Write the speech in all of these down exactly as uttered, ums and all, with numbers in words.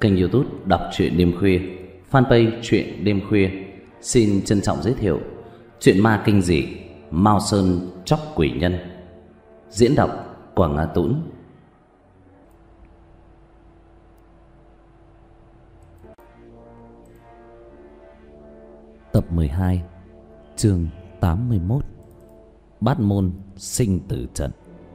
kênh YouTube Đọc truyện đêm khuya, fanpage truyện đêm khuya xin trân trọng giới thiệu truyện ma kinh dị Mao Sơn Chóc Quỷ Nhân. Diễn đọc Quảng Á Tũng. Tập mười hai, chương tám mươi mốt. Bát môn sinh tử trận.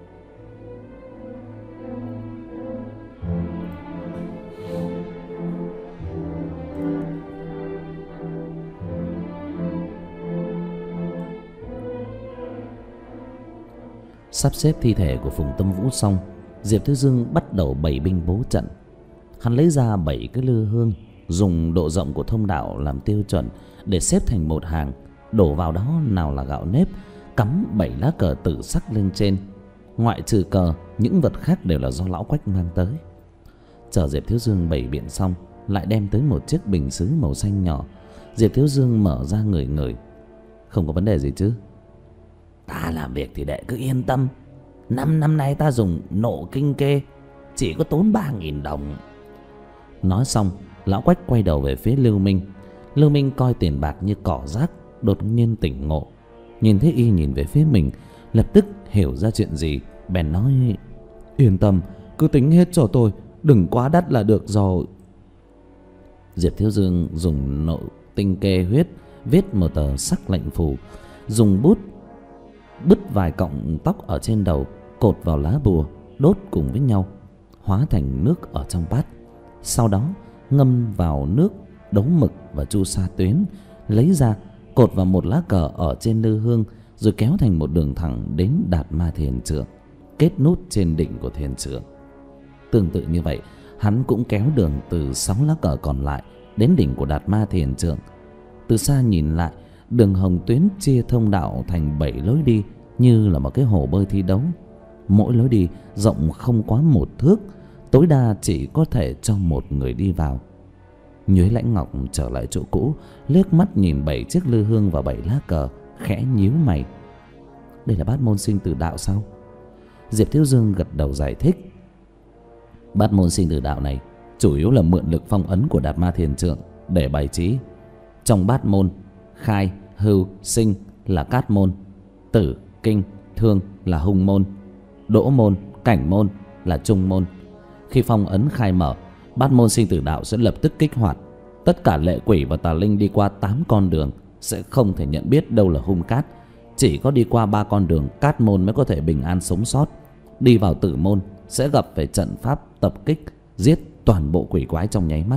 Sắp xếp thi thể của Phùng Tâm Vũ xong, Diệp Thiếu Dương bắt đầu bày binh bố trận. Hắn lấy ra bảy cái lư hương, dùng độ rộng của thông đạo làm tiêu chuẩn để xếp thành một hàng, đổ vào đó nào là gạo nếp, cắm bảy lá cờ tử sắc lên trên. Ngoại trừ cờ, những vật khác đều là do lão Quách mang tới. Chờ Diệp Thiếu Dương bày biện xong, lại đem tới một chiếc bình sứ màu xanh nhỏ. Diệp Thiếu Dương mở ra ngửi ngửi. Không có vấn đề gì chứ? Ta làm việc thì đệ cứ yên tâm. Năm năm nay ta dùng nộ kinh kê, chỉ có tốn ba nghìn đồng. Nói xong, lão Quách quay đầu về phía Lưu Minh. Lưu Minh coi tiền bạc như cỏ rác, đột nhiên tỉnh ngộ. Nhìn thấy y nhìn về phía mình, lập tức hiểu ra chuyện gì, bèn nói: Yên tâm, cứ tính hết cho tôi, đừng quá đắt là được rồi. Diệp Thiếu Dương dùng nộ tinh kê huyết viết một tờ sắc lệnh phù, dùng bút bứt vài cọng tóc ở trên đầu, cột vào lá bùa, đốt cùng với nhau, hóa thành nước ở trong bát. Sau đó ngâm vào nước, đấu mực và chu sa tuyến, lấy ra cột vào một lá cờ ở trên lư hương, rồi kéo thành một đường thẳng đến Đạt Ma Thiền Trượng, kết nút trên đỉnh của thiền trượng. Tương tự như vậy, hắn cũng kéo đường từ sáu lá cờ còn lại đến đỉnh của Đạt Ma Thiền Trượng. Từ xa nhìn lại, đường hồng tuyến chia thông đạo thành bảy lối đi, như là một cái hồ bơi thi đấu. Mỗi lối đi rộng không quá một thước, tối đa chỉ có thể cho một người đi vào. Nhuế Lãnh Ngọc trở lại chỗ cũ, liếc mắt nhìn bảy chiếc lư hương và bảy lá cờ, khẽ nhíu mày. Đây là bát môn sinh tử đạo sao? Diệp Thiếu Dương gật đầu giải thích. Bát môn sinh tử đạo này chủ yếu là mượn lực phong ấn của Đạt Ma Thiền Trượng để bày trí. Trong bát môn, khai, hưu, sinh là cát môn, tử, kinh, thương là hung môn, đỗ môn, cảnh môn là trung môn. Khi phong ấn khai mở, bát môn sinh tử đạo sẽ lập tức kích hoạt. Tất cả lệ quỷ và tà linh đi qua tám con đường sẽ không thể nhận biết đâu là hung cát. Chỉ có đi qua ba con đường cát môn mới có thể bình an sống sót. Đi vào tử môn sẽ gặp phải trận pháp tập kích, giết toàn bộ quỷ quái trong nháy mắt.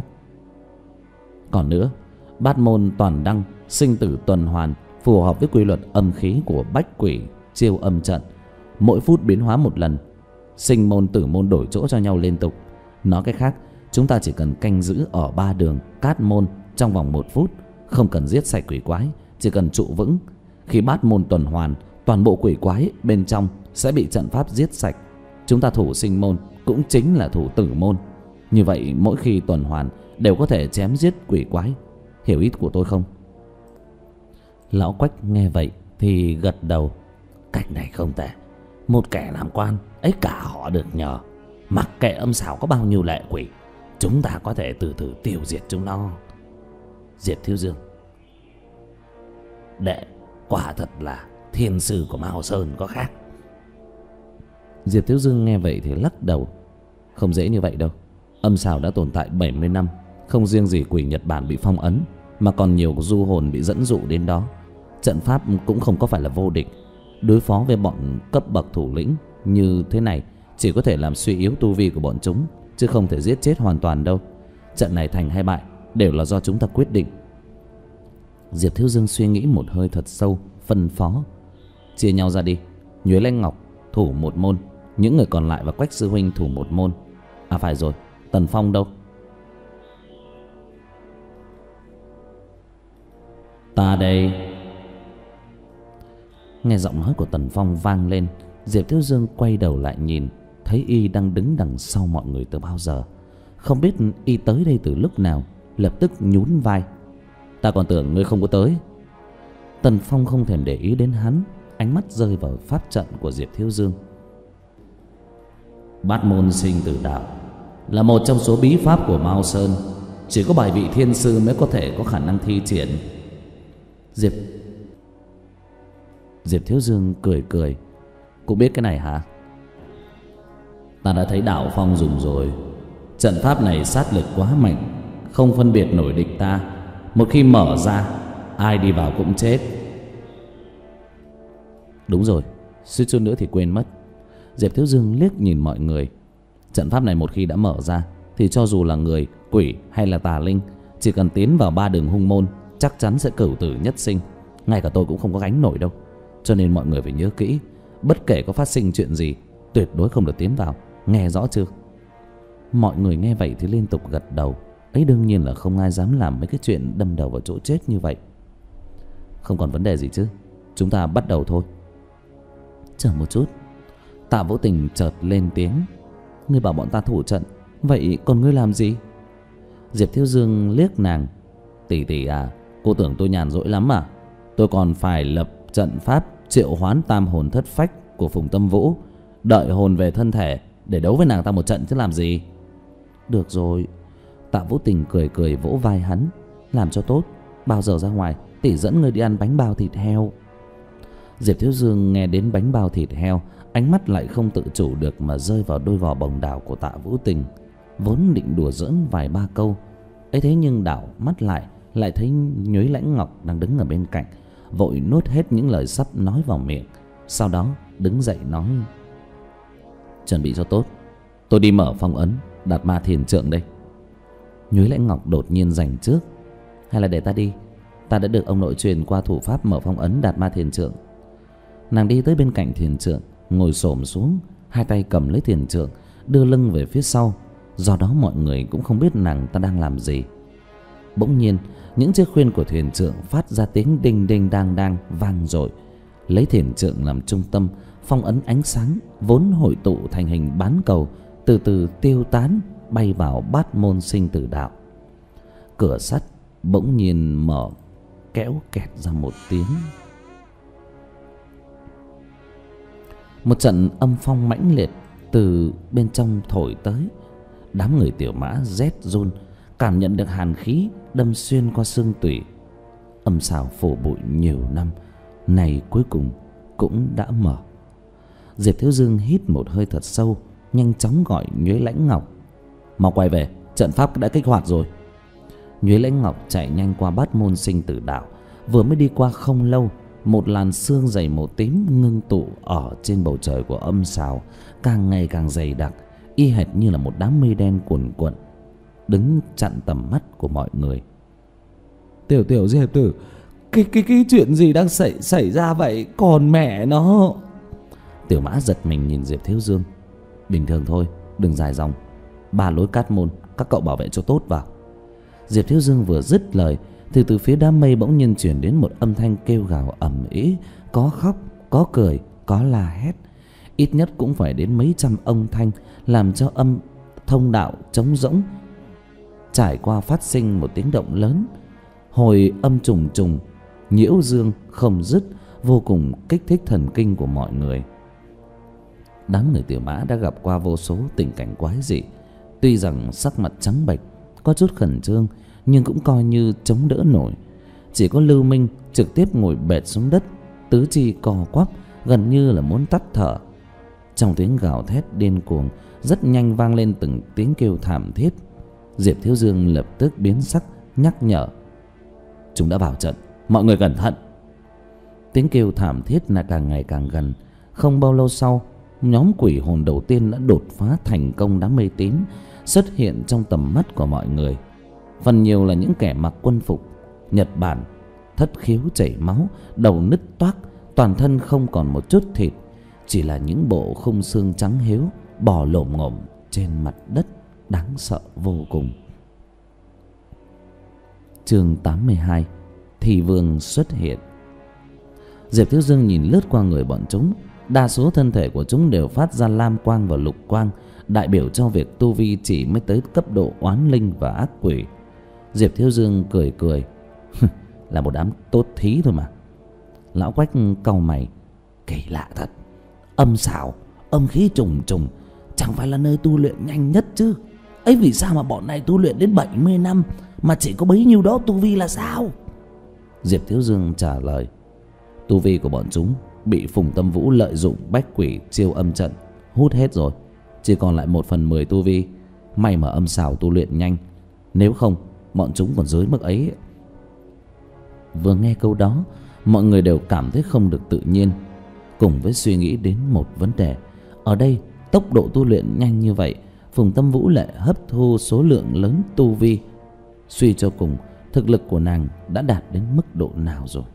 Còn nữa, bát môn toàn đăng sinh tử tuần hoàn phù hợp với quy luật âm khí của bách quỷ chiêu âm trận, mỗi phút biến hóa một lần. Sinh môn tử môn đổi chỗ cho nhau liên tục. Nói cách khác, chúng ta chỉ cần canh giữ ở ba đường cát môn trong vòng một phút, không cần giết sạch quỷ quái, chỉ cần trụ vững. Khi bát môn tuần hoàn, toàn bộ quỷ quái bên trong sẽ bị trận pháp giết sạch. Chúng ta thủ sinh môn cũng chính là thủ tử môn. Như vậy mỗi khi tuần hoàn đều có thể chém giết quỷ quái. Hiểu ý của tôi không? Lão Quách nghe vậy thì gật đầu. Cách này không tệ. Một kẻ làm quan ấy cả họ được nhờ. Mặc kệ âm xảo có bao nhiêu lệ quỷ, chúng ta có thể từ từ tiêu diệt chúng nó. Diệp Thiếu Dương, đệ quả thật là thiên sư của Mao Sơn có khác. Diệp Thiếu Dương nghe vậy thì lắc đầu. Không dễ như vậy đâu. Âm xảo đã tồn tại bảy mươi năm. Không riêng gì quỷ Nhật Bản bị phong ấn, mà còn nhiều du hồn bị dẫn dụ đến đó. Trận pháp cũng không có phải là vô địch. Đối phó với bọn cấp bậc thủ lĩnh như thế này chỉ có thể làm suy yếu tu vi của bọn chúng, chứ không thể giết chết hoàn toàn đâu. Trận này thành hay bại đều là do chúng ta quyết định. Diệp Thiếu Dương suy nghĩ một hơi thật sâu, phân phó: chia nhau ra đi. Nhuế Lãnh Ngọc thủ một môn, những người còn lại và Quách sư huynh thủ một môn. À phải rồi, Tần Phong đâu? Ta đây. Nghe giọng nói của Tần Phong vang lên, Diệp Thiếu Dương quay đầu lại nhìn, thấy y đang đứng đằng sau mọi người từ bao giờ. Không biết y tới đây từ lúc nào, lập tức nhún vai. Ta còn tưởng ngươi không có tới. Tần Phong không thèm để ý đến hắn, ánh mắt rơi vào pháp trận của Diệp Thiếu Dương. Bát môn sinh tử đạo là một trong số bí pháp của Mao Sơn, chỉ có bài vị thiên sư mới có thể có khả năng thi triển. Diệp Diệp Thiếu Dương cười cười. Cũng biết cái này hả? Ta đã thấy Đạo Phong dùng rồi. Trận pháp này sát lực quá mạnh, không phân biệt nổi địch ta. Một khi mở ra, ai đi vào cũng chết. Đúng rồi, suýt chút nữa thì quên mất. Diệp Thiếu Dương liếc nhìn mọi người. Trận pháp này một khi đã mở ra thì cho dù là người, quỷ hay là tà linh, chỉ cần tiến vào ba đường hung môn chắc chắn sẽ cửu tử nhất sinh. Ngay cả tôi cũng không có gánh nổi đâu. Cho nên mọi người phải nhớ kỹ, bất kể có phát sinh chuyện gì, tuyệt đối không được tiến vào. Nghe rõ chưa? Mọi người nghe vậy thì liên tục gật đầu. Ấy đương nhiên là không ai dám làm mấy cái chuyện đâm đầu vào chỗ chết như vậy. Không còn vấn đề gì chứ, chúng ta bắt đầu thôi. Chờ một chút. Tạ Vũ Tình chợt lên tiếng. Ngươi bảo bọn ta thủ trận, vậy còn ngươi làm gì? Diệp Thiếu Dương liếc nàng. Tỷ tỷ à, cô tưởng tôi nhàn rỗi lắm à? Tôi còn phải lập trận pháp triệu hoán tam hồn thất phách của Phùng Tâm Vũ, đợi hồn về thân thể để đấu với nàng ta một trận chứ làm gì. Được rồi. Tạ Vũ Tình cười cười vỗ vai hắn. Làm cho tốt, bao giờ ra ngoài tỷ dẫn ngươi đi ăn bánh bao thịt heo. Diệp Thiếu Dương nghe đến bánh bao thịt heo, ánh mắt lại không tự chủ được mà rơi vào đôi vò bồng đào của Tạ Vũ Tình. Vốn định đùa giỡn vài ba câu, ấy thế nhưng đảo mắt lại lại thấy Nhuế Lãnh Ngọc đang đứng ở bên cạnh, vội nuốt hết những lời sắp nói vào miệng. Sau đó đứng dậy nói: Chuẩn bị cho tốt, tôi đi mở phong ấn Đạt Ma Thiền Trượng đây. Nhuế Lãnh Ngọc đột nhiên giành trước. Hay là để ta đi, ta đã được ông nội truyền qua thủ pháp mở phong ấn Đạt Ma Thiền Trượng. Nàng đi tới bên cạnh thiền trượng, ngồi xổm xuống, hai tay cầm lấy thiền trượng, đưa lưng về phía sau. Do đó mọi người cũng không biết nàng ta đang làm gì. Bỗng nhiên những chiếc khuyên của thuyền trượng phát ra tiếng đinh đinh đang đang vang dội. Lấy thiền trượng làm trung tâm, phong ấn ánh sáng vốn hội tụ thành hình bán cầu từ từ tiêu tán, bay vào bát môn sinh tử đạo. Cửa sắt bỗng nhiên mở kéo kẹt ra một tiếng. Một trận âm phong mãnh liệt từ bên trong thổi tới. Đám người Tiểu Mã rét run, cảm nhận được hàn khí đâm xuyên qua xương tủy. Âm xào phủ bụi nhiều năm này cuối cùng cũng đã mở. Diệp Thiếu Dương hít một hơi thật sâu, nhanh chóng gọi Nhuế Lãnh Ngọc: Mau quay về, trận pháp đã kích hoạt rồi. Nhuế Lãnh Ngọc chạy nhanh qua bát môn sinh tử đạo. Vừa mới đi qua không lâu, một làn sương dày màu tím ngưng tụ ở trên bầu trời của âm xào, càng ngày càng dày đặc, y hệt như là một đám mây đen cuồn cuộn, đứng chặn tầm mắt của mọi người. Tiểu tiểu Diệp tử, cái cái cái chuyện gì đang xảy xảy ra vậy? Còn mẹ nó. Tiểu Mã giật mình nhìn Diệp Thiếu Dương. Bình thường thôi, đừng dài dòng. Ba lối cát môn, các cậu bảo vệ cho tốt vào. Diệp Thiếu Dương vừa dứt lời thì từ phía đám mây bỗng nhiên truyền đến một âm thanh kêu gào ầm ĩ, có khóc, có cười, có la hét. Ít nhất cũng phải đến mấy trăm âm thanh, làm cho âm thông đạo trống rỗng. Trải qua phát sinh một tiếng động lớn, hồi âm trùng trùng, nhiễu dương không dứt, vô cùng kích thích thần kinh của mọi người. Đám người Tiểu Mã đã gặp qua vô số tình cảnh quái dị, tuy rằng sắc mặt trắng bệch, có chút khẩn trương, nhưng cũng coi như chống đỡ nổi. Chỉ có Lưu Minh trực tiếp ngồi bệt xuống đất, tứ chi co quắp, gần như là muốn tắt thở. Trong tiếng gào thét điên cuồng, rất nhanh vang lên từng tiếng kêu thảm thiết. Diệp Thiếu Dương lập tức biến sắc, nhắc nhở: Chúng đã vào trận, mọi người cẩn thận. Tiếng kêu thảm thiết là càng ngày càng gần. Không bao lâu sau, nhóm quỷ hồn đầu tiên đã đột phá thành công đám mây tím, xuất hiện trong tầm mắt của mọi người. Phần nhiều là những kẻ mặc quân phục Nhật Bản, thất khiếu chảy máu, đầu nứt toác, toàn thân không còn một chút thịt, chỉ là những bộ khung xương trắng hiếu bò lổm ngổm trên mặt đất, đáng sợ vô cùng. Chương tám mươi hai: Thị Vương xuất hiện. Diệp Thiếu Dương nhìn lướt qua người bọn chúng, đa số thân thể của chúng đều phát ra lam quang và lục quang, đại biểu cho việc tu vi chỉ mới tới cấp độ oán linh và ác quỷ. Diệp Thiếu Dương cười cười: Là một đám tốt thí thôi mà. Lão Quách cau mày: Kỳ lạ thật, âm xảo, âm khí trùng trùng, chẳng phải là nơi tu luyện nhanh nhất chứ? Ấy vì sao mà bọn này tu luyện đến bảy mươi năm mà chỉ có bấy nhiêu đó tu vi là sao? Diệp Thiếu Dương trả lời: tu vi của bọn chúng bị Phùng Tâm Vũ lợi dụng bách quỷ chiêu âm trận hút hết rồi, chỉ còn lại một phần mười tu vi. May mà âm xảo tu luyện nhanh, nếu không bọn chúng còn dưới mức ấy. Vừa nghe câu đó, mọi người đều cảm thấy không được tự nhiên, cùng với suy nghĩ đến một vấn đề. Ở đây tốc độ tu luyện nhanh như vậy, Phùng Tâm Vũ lại hấp thu số lượng lớn tu vi, suy cho cùng thực lực của nàng đã đạt đến mức độ nào rồi?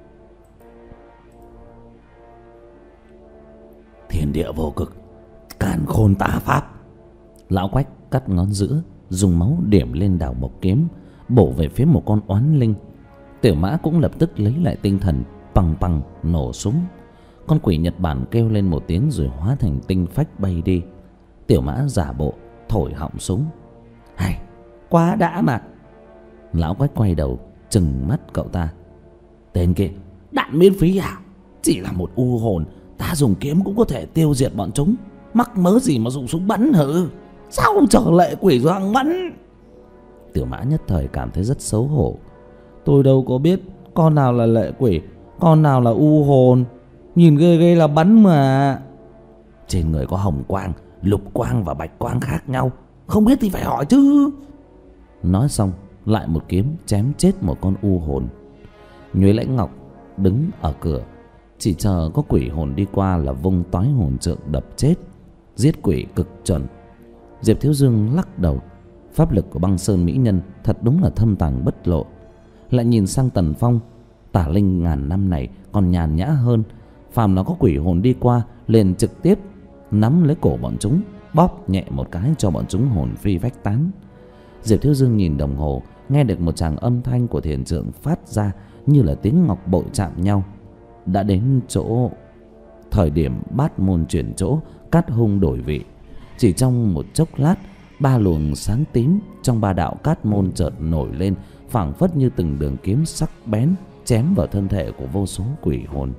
Thiên địa vô cực, càn khôn tà pháp. Lão Quách cắt ngón giữa, dùng máu điểm lên đào mộc kiếm, bổ về phía một con oán linh. Tiểu Mã cũng lập tức lấy lại tinh thần, pằng pằng nổ súng. Con quỷ Nhật Bản kêu lên một tiếng rồi hóa thành tinh phách bay đi. Tiểu Mã giả bộ thổi họng súng. Hay quá đã mà. Lão Quách quay đầu trừng mắt cậu ta. Tên kia đạn miễn phí à? Chỉ là một u hồn, ta dùng kiếm cũng có thể tiêu diệt bọn chúng, mắc mớ gì mà dùng súng bắn hử? Sao không chờ lệ quỷ doang bắn? Tiểu Mã nhất thời cảm thấy rất xấu hổ. Tôi đâu có biết con nào là lệ quỷ, con nào là u hồn. Nhìn ghê ghê là bắn mà. Trên người có hồng quang, lục quang và bạch quang khác nhau, không biết thì phải hỏi chứ. Nói xong lại một kiếm chém chết một con u hồn. Nhuế Lãnh Ngọc đứng ở cửa, chỉ chờ có quỷ hồn đi qua là vung toái hồn trượng đập chết. Giết quỷ cực chuẩn. Diệp Thiếu Dương lắc đầu. Pháp lực của Băng Sơn mỹ nhân thật đúng là thâm tàng bất lộ. Lại nhìn sang Tần Phong, tả linh ngàn năm này còn nhàn nhã hơn. Phàm nó có quỷ hồn đi qua liền trực tiếp nắm lấy cổ bọn chúng, bóp nhẹ một cái cho bọn chúng hồn phi vách tán. Diệp Thiếu Dương nhìn đồng hồ, nghe được một tràng âm thanh của thiền trượng phát ra như là tiếng ngọc bội chạm nhau. Đã đến chỗ thời điểm bát môn chuyển chỗ, cát hung đổi vị. Chỉ trong một chốc lát, ba luồng sáng tím trong ba đạo cát môn chợt nổi lên, phảng phất như từng đường kiếm sắc bén chém vào thân thể của vô số quỷ hồn.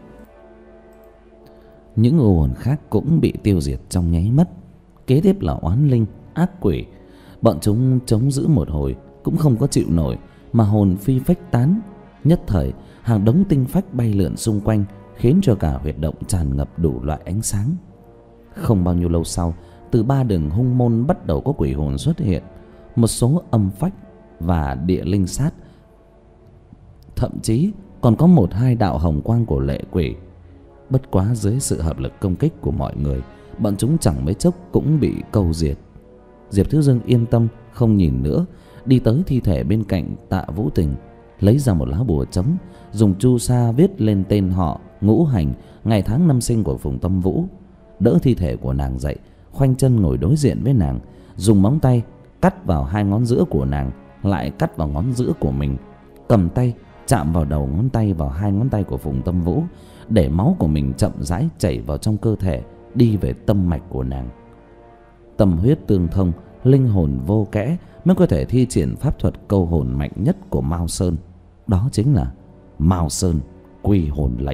Những u hồn khác cũng bị tiêu diệt trong nháy mắt. Kế tiếp là oán linh, ác quỷ. Bọn chúng chống giữ một hồi cũng không có chịu nổi mà hồn phi phách tán. Nhất thời hàng đống tinh phách bay lượn xung quanh, khiến cho cả huyệt động tràn ngập đủ loại ánh sáng. Không bao nhiêu lâu sau, từ ba đường hung môn bắt đầu có quỷ hồn xuất hiện. Một số âm phách và địa linh sát, thậm chí còn có một hai đạo hồng quang của lệ quỷ. Bất quá dưới sự hợp lực công kích của mọi người, bọn chúng chẳng mấy chốc cũng bị câu diệt. Diệp Thiếu Dương yên tâm không nhìn nữa, đi tới thi thể bên cạnh Tạ Vũ Tình, lấy ra một lá bùa chấm, dùng chu sa viết lên tên họ, ngũ hành, ngày tháng năm sinh của Phùng Tâm Vũ. Đỡ thi thể của nàng dậy, khoanh chân ngồi đối diện với nàng, dùng móng tay cắt vào hai ngón giữa của nàng, lại cắt vào ngón giữa của mình, cầm tay chạm vào đầu ngón tay vào hai ngón tay của Phùng Tâm Vũ, để máu của mình chậm rãi chảy vào trong cơ thể, đi về tâm mạch của nàng. Tâm huyết tương thông, linh hồn vô kẽ, mới có thể thi triển pháp thuật câu hồn mạnh nhất của Mao Sơn, đó chính là Mao Sơn quy hồn lệnh.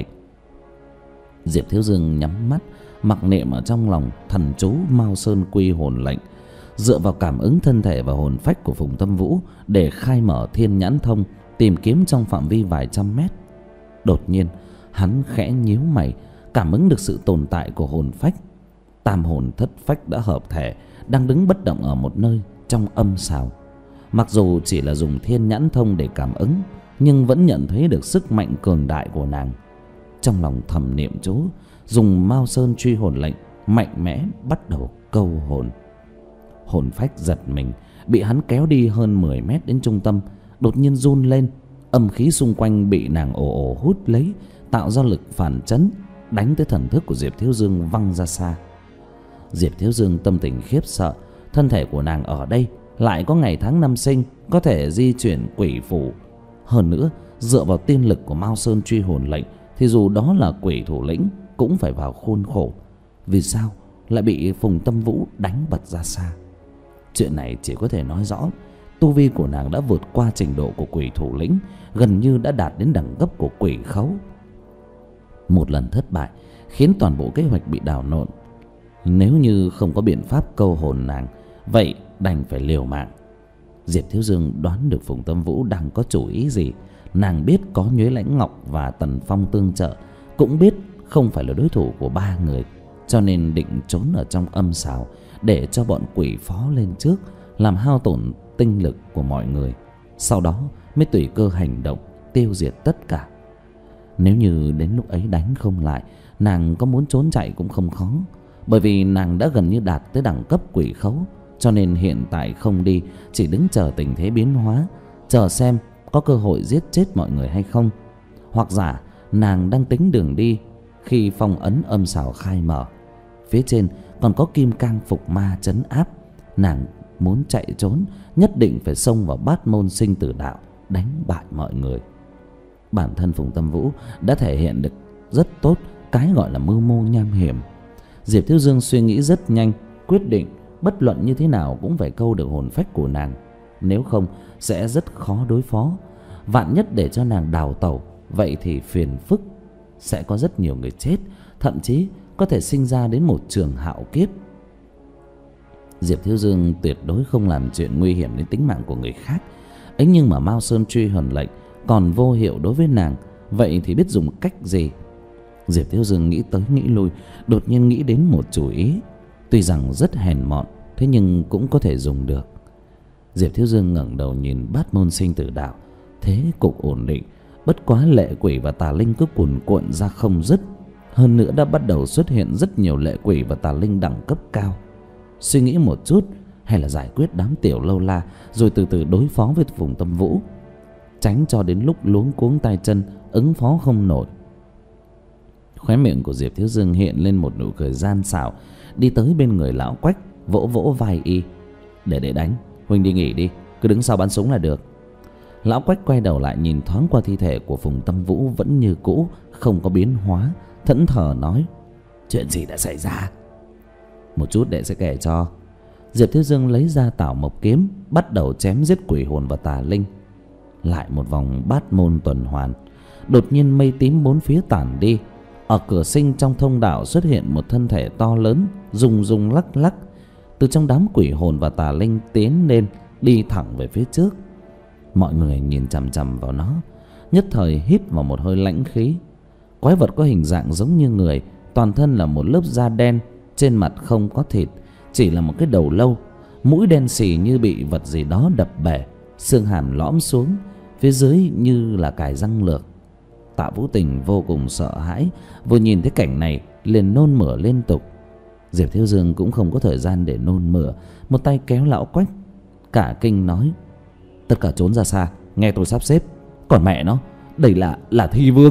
Diệp Thiếu Dương nhắm mắt, mặc niệm ở trong lòng thần chú Mao Sơn quy hồn lệnh, dựa vào cảm ứng thân thể và hồn phách của Phùng Tâm Vũ để khai mở thiên nhãn thông, tìm kiếm trong phạm vi vài trăm mét. Đột nhiên hắn khẽ nhíu mày, cảm ứng được sự tồn tại của hồn phách. Tam hồn thất phách đã hợp thể, đang đứng bất động ở một nơi trong âm xào. Mặc dù chỉ là dùng thiên nhãn thông để cảm ứng, nhưng vẫn nhận thấy được sức mạnh cường đại của nàng. Trong lòng thầm niệm chú, dùng Mao Sơn truy hồn lệnh mạnh mẽ bắt đầu câu hồn. Hồn phách giật mình, bị hắn kéo đi hơn mười mét đến trung tâm, đột nhiên run lên. Âm khí xung quanh bị nàng ồ ồ hút lấy, tạo ra lực phản chấn, đánh tới thần thức của Diệp Thiếu Dương văng ra xa. Diệp Thiếu Dương tâm tình khiếp sợ, thân thể của nàng ở đây lại có ngày tháng năm sinh, có thể di chuyển quỷ phủ. Hơn nữa, dựa vào tiên lực của Mao Sơn truy hồn lệnh, thì dù đó là quỷ thủ lĩnh cũng phải vào khuôn khổ. Vì sao lại bị Phùng Tâm Vũ đánh bật ra xa? Chuyện này chỉ có thể nói rõ tu vi của nàng đã vượt qua trình độ của quỷ thủ lĩnh, gần như đã đạt đến đẳng cấp của quỷ khấu. Một lần thất bại khiến toàn bộ kế hoạch bị đảo lộn. Nếu như không có biện pháp câu hồn nàng, vậy đành phải liều mạng. Diệp Thiếu Dương đoán được Phùng Tâm Vũ đang có chủ ý gì. Nàng biết có Nhuế Lãnh Ngọc và Tần Phong tương trợ, cũng biết không phải là đối thủ của ba người, cho nên định trốn ở trong âm sào để cho bọn quỷ phó lên trước, làm hao tổn tinh lực của mọi người, sau đó mới tùy cơ hành động tiêu diệt tất cả. Nếu như đến lúc ấy đánh không lại, nàng có muốn trốn chạy cũng không khó, bởi vì nàng đã gần như đạt tới đẳng cấp quỷ khấu, cho nên hiện tại không đi, chỉ đứng chờ tình thế biến hóa, chờ xem có cơ hội giết chết mọi người hay không. Hoặc giả nàng đang tính đường đi khi phong ấn âm sào khai mở, phía trên còn có kim cang phục ma trấn áp, nàng muốn chạy trốn nhất định phải xông vào bát môn sinh tử đạo, đánh bại mọi người. Bản thân Phùng Tâm Vũ đã thể hiện được rất tốt cái gọi là mưu mô nham hiểm. Diệp Thiếu Dương suy nghĩ rất nhanh, quyết định bất luận như thế nào cũng phải câu được hồn phách của nàng, nếu không sẽ rất khó đối phó. Vạn nhất để cho nàng đào tẩu, vậy thì phiền phức, sẽ có rất nhiều người chết, thậm chí có thể sinh ra đến một trường hạo kiếp. Diệp Thiếu Dương tuyệt đối không làm chuyện nguy hiểm đến tính mạng của người khác ấy, nhưng mà Mao Sơn truy hồn lệnh còn vô hiệu đối với nàng, vậy thì biết dùng cách gì? Diệp Thiếu Dương nghĩ tới nghĩ lui, đột nhiên nghĩ đến một chủ ý, tuy rằng rất hèn mọn, thế nhưng cũng có thể dùng được. Diệp Thiếu Dương ngẩng đầu nhìn bát môn sinh tử đạo, thế cục ổn định, bất quá lệ quỷ và tà linh cứ cuồn cuộn ra không dứt. Hơn nữa đã bắt đầu xuất hiện rất nhiều lệ quỷ và tà linh đẳng cấp cao. Suy nghĩ một chút, hay là giải quyết đám tiểu lâu la rồi từ từ đối phó với Phùng Tâm Vũ, tránh cho đến lúc luống cuống tay chân ứng phó không nổi. Khóe miệng của Diệp Thiếu Dương hiện lên một nụ cười gian xảo, đi tới bên người lão Quách, vỗ vỗ vai y. Để để đánh, huynh đi nghỉ đi, cứ đứng sau bắn súng là được. Lão Quách quay đầu lại nhìn thoáng qua thi thể của Phùng Tâm Vũ vẫn như cũ, không có biến hóa, thẫn thờ nói: Chuyện gì đã xảy ra? Một chút để sẽ kể cho. Diệp Thiếu Dương lấy ra Tảo Mộc kiếm, bắt đầu chém giết quỷ hồn và tà linh. Lại một vòng bát môn tuần hoàn. Đột nhiên mây tím bốn phía tản đi. Ở cửa sinh trong thông đạo xuất hiện một thân thể to lớn, rung rung lắc lắc. Từ trong đám quỷ hồn và tà linh tiến lên, đi thẳng về phía trước. Mọi người nhìn chằm chằm vào nó, nhất thời hít vào một hơi lãnh khí. Quái vật có hình dạng giống như người, toàn thân là một lớp da đen, trên mặt không có thịt, chỉ là một cái đầu lâu, mũi đen xì như bị vật gì đó đập bể, xương hàm lõm xuống, phía dưới như là cài răng lược. Tạ Vũ Tình vô cùng sợ hãi, vừa nhìn thấy cảnh này liền nôn mửa liên tục. Diệp Thiếu Dương cũng không có thời gian để nôn mửa, một tay kéo lão Quách, cả kinh nói: Tất cả trốn ra xa, nghe tôi sắp xếp. Còn mẹ nó, đây là là Thi Vương.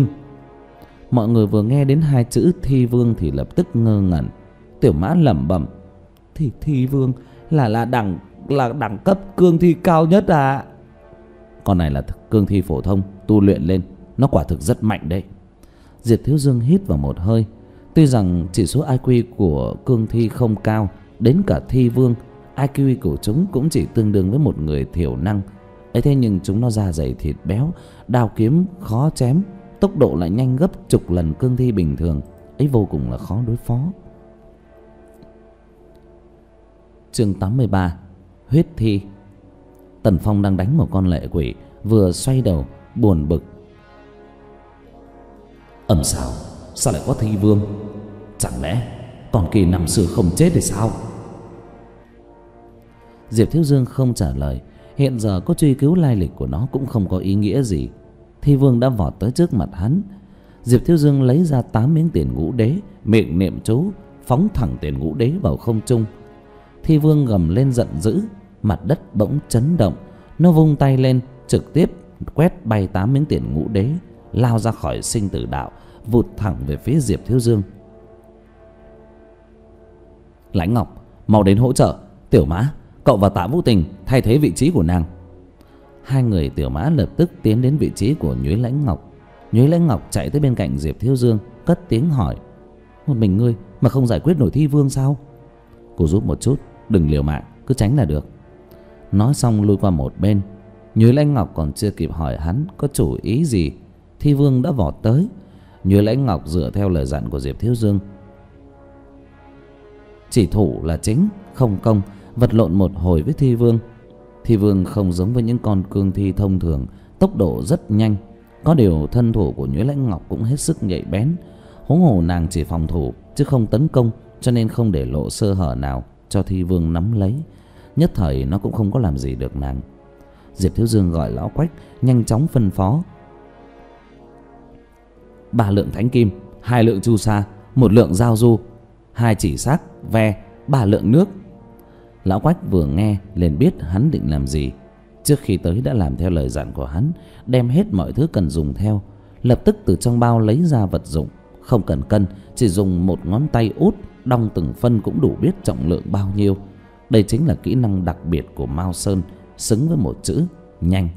Mọi người vừa nghe đến hai chữ Thi Vương thì lập tức ngơ ngẩn. Tiểu Mã lẩm bẩm: Thì Thi Vương là là đẳng là đẳng cấp cương thi cao nhất à? Con này là cương thi phổ thông, tu luyện lên nó quả thực rất mạnh đấy. Diệp Thiếu Dương hít vào một hơi. Tuy rằng chỉ số i kiu của cương thi không cao, đến cả Thi Vương i kiu của chúng cũng chỉ tương đương với một người thiểu năng ấy, thế nhưng chúng nó da dày thịt béo, đao kiếm khó chém, tốc độ lại nhanh gấp chục lần cương thi bình thường ấy, vô cùng là khó đối phó. Chương tám mươi ba: Huyết thi. Tần Phong đang đánh một con lệ quỷ, vừa xoay đầu buồn bực: Ẩn sao, sao lại có Thi Vương? Chẳng lẽ con kia năm xưa không chết thì sao? Diệp Thiếu Dương không trả lời. Hiện giờ có truy cứu lai lịch của nó cũng không có ý nghĩa gì. Thi Vương đã vọt tới trước mặt hắn. Diệp Thiếu Dương lấy ra tám miếng tiền ngũ đế, miệng niệm chú, phóng thẳng tiền ngũ đế vào không trung. Thi Vương gầm lên giận dữ, mặt đất bỗng chấn động, nó vung tay lên, trực tiếp quét bay tám miếng tiền ngũ đế, lao ra khỏi sinh tử đạo, vụt thẳng về phía Diệp Thiếu Dương. Lãnh Ngọc, mau đến hỗ trợ. Tiểu Mã, cậu và Tạ Vũ Tình thay thế vị trí của nàng. Hai người Tiểu Mã lập tức tiến đến vị trí của Nhuế Lãnh Ngọc. Nhuế Lãnh Ngọc chạy tới bên cạnh Diệp Thiếu Dương, cất tiếng hỏi: Một mình ngươi mà không giải quyết nổi Thi Vương sao? Cô giúp một chút, đừng liều mạng, cứ tránh là được. Nói xong lui qua một bên. Nhuế Lãnh Ngọc còn chưa kịp hỏi hắn có chủ ý gì, Thi Vương đã vọt tới. Nhuế Lãnh Ngọc dựa theo lời dặn của Diệp Thiếu Dương, chỉ thủ là chính, không công, vật lộn một hồi với thi vương. Thi vương không giống với những con cương thi thông thường, tốc độ rất nhanh. Có điều thân thủ của Nhuế Lãnh Ngọc cũng hết sức nhạy bén. Huống hồ nàng chỉ phòng thủ chứ không tấn công, cho nên không để lộ sơ hở nào cho thi vương nắm lấy. Nhất thời nó cũng không có làm gì được nàng. Diệp Thiếu Dương gọi lão Quách, nhanh chóng phân phó: ba lượng thánh kim, hai lượng chu sa, một lượng giao du, hai chỉ xác, ve, ba lượng nước. Lão Quách vừa nghe liền biết hắn định làm gì. Trước khi tới đã làm theo lời dặn của hắn, đem hết mọi thứ cần dùng theo. Lập tức từ trong bao lấy ra vật dụng, không cần cân, chỉ dùng một ngón tay út đong từng phân cũng đủ biết trọng lượng bao nhiêu. Đây chính là kỹ năng đặc biệt của Mao Sơn, xứng với một chữ nhanh.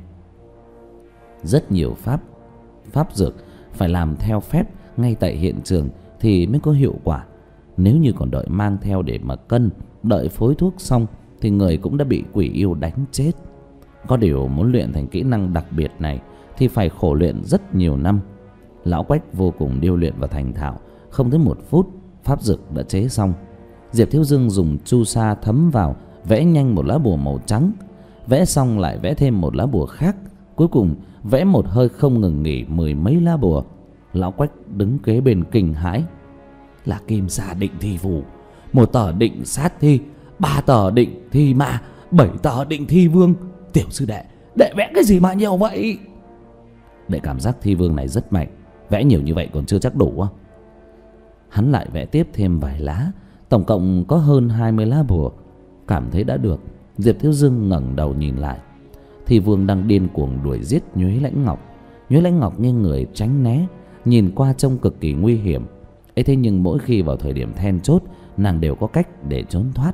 Rất nhiều pháp pháp dược phải làm theo phép ngay tại hiện trường thì mới có hiệu quả. Nếu như còn đợi mang theo để mà cân, đợi phối thuốc xong thì người cũng đã bị quỷ yêu đánh chết. Có điều muốn luyện thành kỹ năng đặc biệt này thì phải khổ luyện rất nhiều năm. Lão Quách vô cùng điêu luyện và thành thạo, không tới một phút pháp dược đã chế xong. Diệp Thiếu Dương dùng chu sa thấm vào, vẽ nhanh một lá bùa màu trắng. Vẽ xong lại vẽ thêm một lá bùa khác. Cuối cùng vẽ một hơi không ngừng nghỉ mười mấy lá bùa. Lão Quách đứng kế bên kinh hãi: là kim sa định thi phù, một tờ định sát thi, ba tờ định thi ma, bảy tờ định thi vương. Tiểu sư đệ, đệ vẽ cái gì mà nhiều vậy? Đệ cảm giác thi vương này rất mạnh, vẽ nhiều như vậy còn chưa chắc đủ á. Hắn lại vẽ tiếp thêm vài lá, tổng cộng có hơn hai mươi lá bùa. Cảm thấy đã được, Diệp Thiếu Dương ngẩng đầu nhìn lại. Thi vương đang điên cuồng đuổi giết Nhuế Lãnh Ngọc. Nhuế Lãnh Ngọc nghiêng người tránh né, nhìn qua trông cực kỳ nguy hiểm. ấy thế nhưng mỗi khi vào thời điểm then chốt, nàng đều có cách để trốn thoát.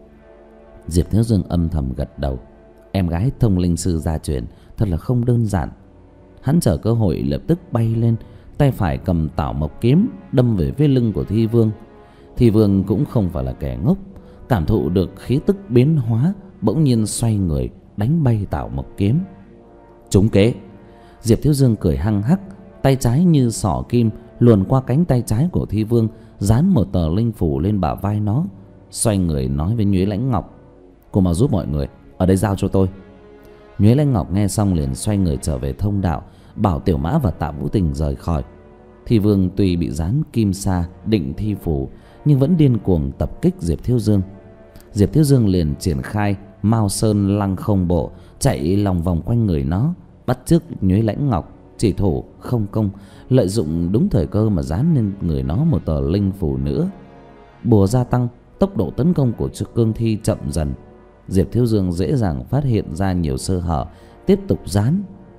Diệp Thiếu Dương âm thầm gật đầu. Em gái thông linh sư gia truyền thật là không đơn giản. Hắn chờ cơ hội lập tức bay lên, tay phải cầm Tảo Mộc kiếm đâm về phía lưng của Thi Vương. Thi Vương cũng không phải là kẻ ngốc, cảm thụ được khí tức biến hóa, bỗng nhiên xoay người đánh bay Tảo Mộc kiếm. Trúng kế. Diệp Thiếu Dương cười hăng hắc, tay trái như sỏ kim luồn qua cánh tay trái của Thi Vương, dán một tờ linh phủ lên bả vai nó. Xoay người nói với Nhuế Lãnh Ngọc: cô mau giúp mọi người, ở đây giao cho tôi. Nhuế Lãnh Ngọc nghe xong liền xoay người trở về thông đạo, bảo Tiểu Mã và Tạ Vũ Tình rời khỏi. Thi Vương tuy bị dán kim sa định thi phù nhưng vẫn điên cuồng tập kích Diệp Thiếu Dương. Diệp Thiếu Dương liền triển khai Mao Sơn Lăng Không Bộ, chạy lòng vòng quanh người nó, bắt chước Nhuế Lãnh Ngọc, chỉ thủ không công, lợi dụng đúng thời cơ mà dán lên người nó một tờ linh phù nữa. Bùa gia tăng, tốc độ tấn công của cương thi chậm dần. Diệp Thiếu Dương dễ dàng phát hiện ra nhiều sơ hở, tiếp tục dán.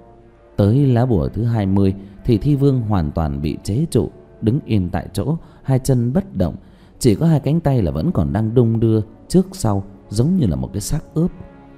Tới lá bùa thứ hai mươi thì Thi Vương hoàn toàn bị chế trụ, đứng yên tại chỗ, hai chân bất động, chỉ có hai cánh tay là vẫn còn đang đung đưa trước sau, giống như là một cái xác ướp.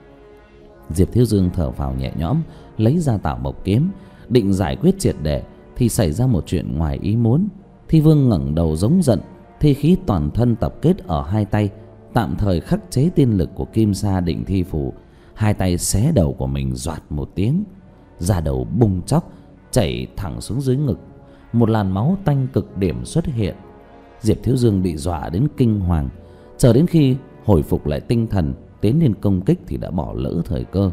Diệp Thiếu Dương thở phào nhẹ nhõm, lấy ra Tảo Mộc kiếm, định giải quyết triệt để thì xảy ra một chuyện ngoài ý muốn. Thi Vương ngẩng đầu giống giận, thi khí toàn thân tập kết ở hai tay, tạm thời khắc chế tiên lực của kim sa định thi phù. Hai tay xé đầu của mình doạt một tiếng, da đầu bung chóc chảy thẳng xuống dưới ngực, một làn máu tanh cực điểm xuất hiện. Diệp Thiếu Dương bị dọa đến kinh hoàng, chờ đến khi hồi phục lại tinh thần tiến lên công kích thì đã bỏ lỡ thời cơ.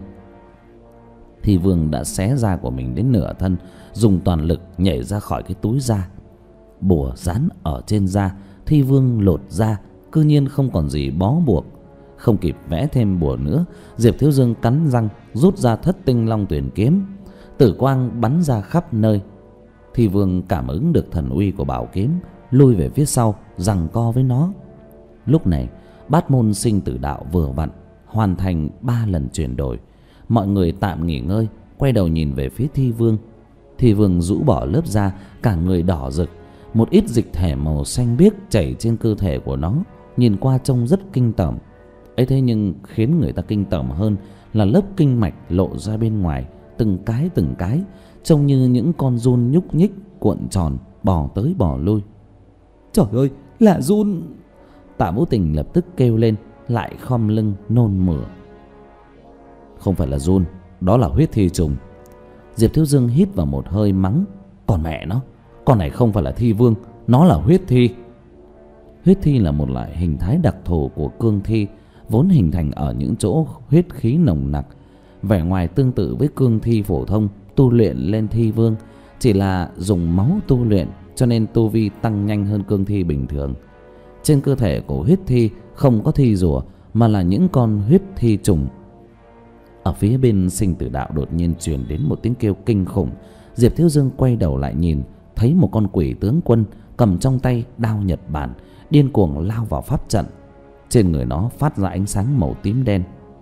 Thi Vương đã xé da của mình đến nửa thân, dùng toàn lực nhảy ra khỏi cái túi da. Bùa dán ở trên da, Thi Vương lột da, cư nhiên không còn gì bó buộc. Không kịp vẽ thêm bùa nữa, Diệp Thiếu Dương cắn răng rút ra Thất Tinh Long Tuyển kiếm, tử quang bắn ra khắp nơi. Thi Vương cảm ứng được thần uy của bảo kiếm, lui về phía sau giằng co với nó. Lúc này Bát Môn Sinh Tử Đạo vừa vặn hoàn thành ba lần chuyển đổi. Mọi người tạm nghỉ ngơi, quay đầu nhìn về phía Thi Vương. Thi Vương rũ bỏ lớp da, cả người đỏ rực, một ít dịch thể màu xanh biếc chảy trên cơ thể của nó, nhìn qua trông rất kinh tởm. ấy thế nhưng khiến người ta kinh tởm hơn là lớp kinh mạch lộ ra bên ngoài, từng cái từng cái trông như những con giun nhúc nhích cuộn tròn bò tới bò lui. Trời ơi, là giun! Tạ Vũ Tình lập tức kêu lên, lại khom lưng nôn mửa. Không phải là giun, đó là huyết thi trùng. Diệp Thiếu Dương hít vào một hơi mắng: còn mẹ nó, con này không phải là Thi Vương, nó là huyết thi. Huyết thi là một loại hình thái đặc thù của cương thi, vốn hình thành ở những chỗ huyết khí nồng nặc, vẻ ngoài tương tự với cương thi phổ thông tu luyện lên thi vương, chỉ là dùng máu tu luyện cho nên tu vi tăng nhanh hơn cương thi bình thường. Trên cơ thể của huyết thi không có thi rùa mà là những con huyết thi trùng. Ở phía bên sinh tử đạo đột nhiên truyền đến một tiếng kêu kinh khủng. Diệp Thiếu Dương quay đầu lại nhìn, thấy một con quỷ tướng quân cầm trong tay đao Nhật Bản điên cuồng lao vào pháp trận. Trên người nó phát ra ánh sáng màu tím đen.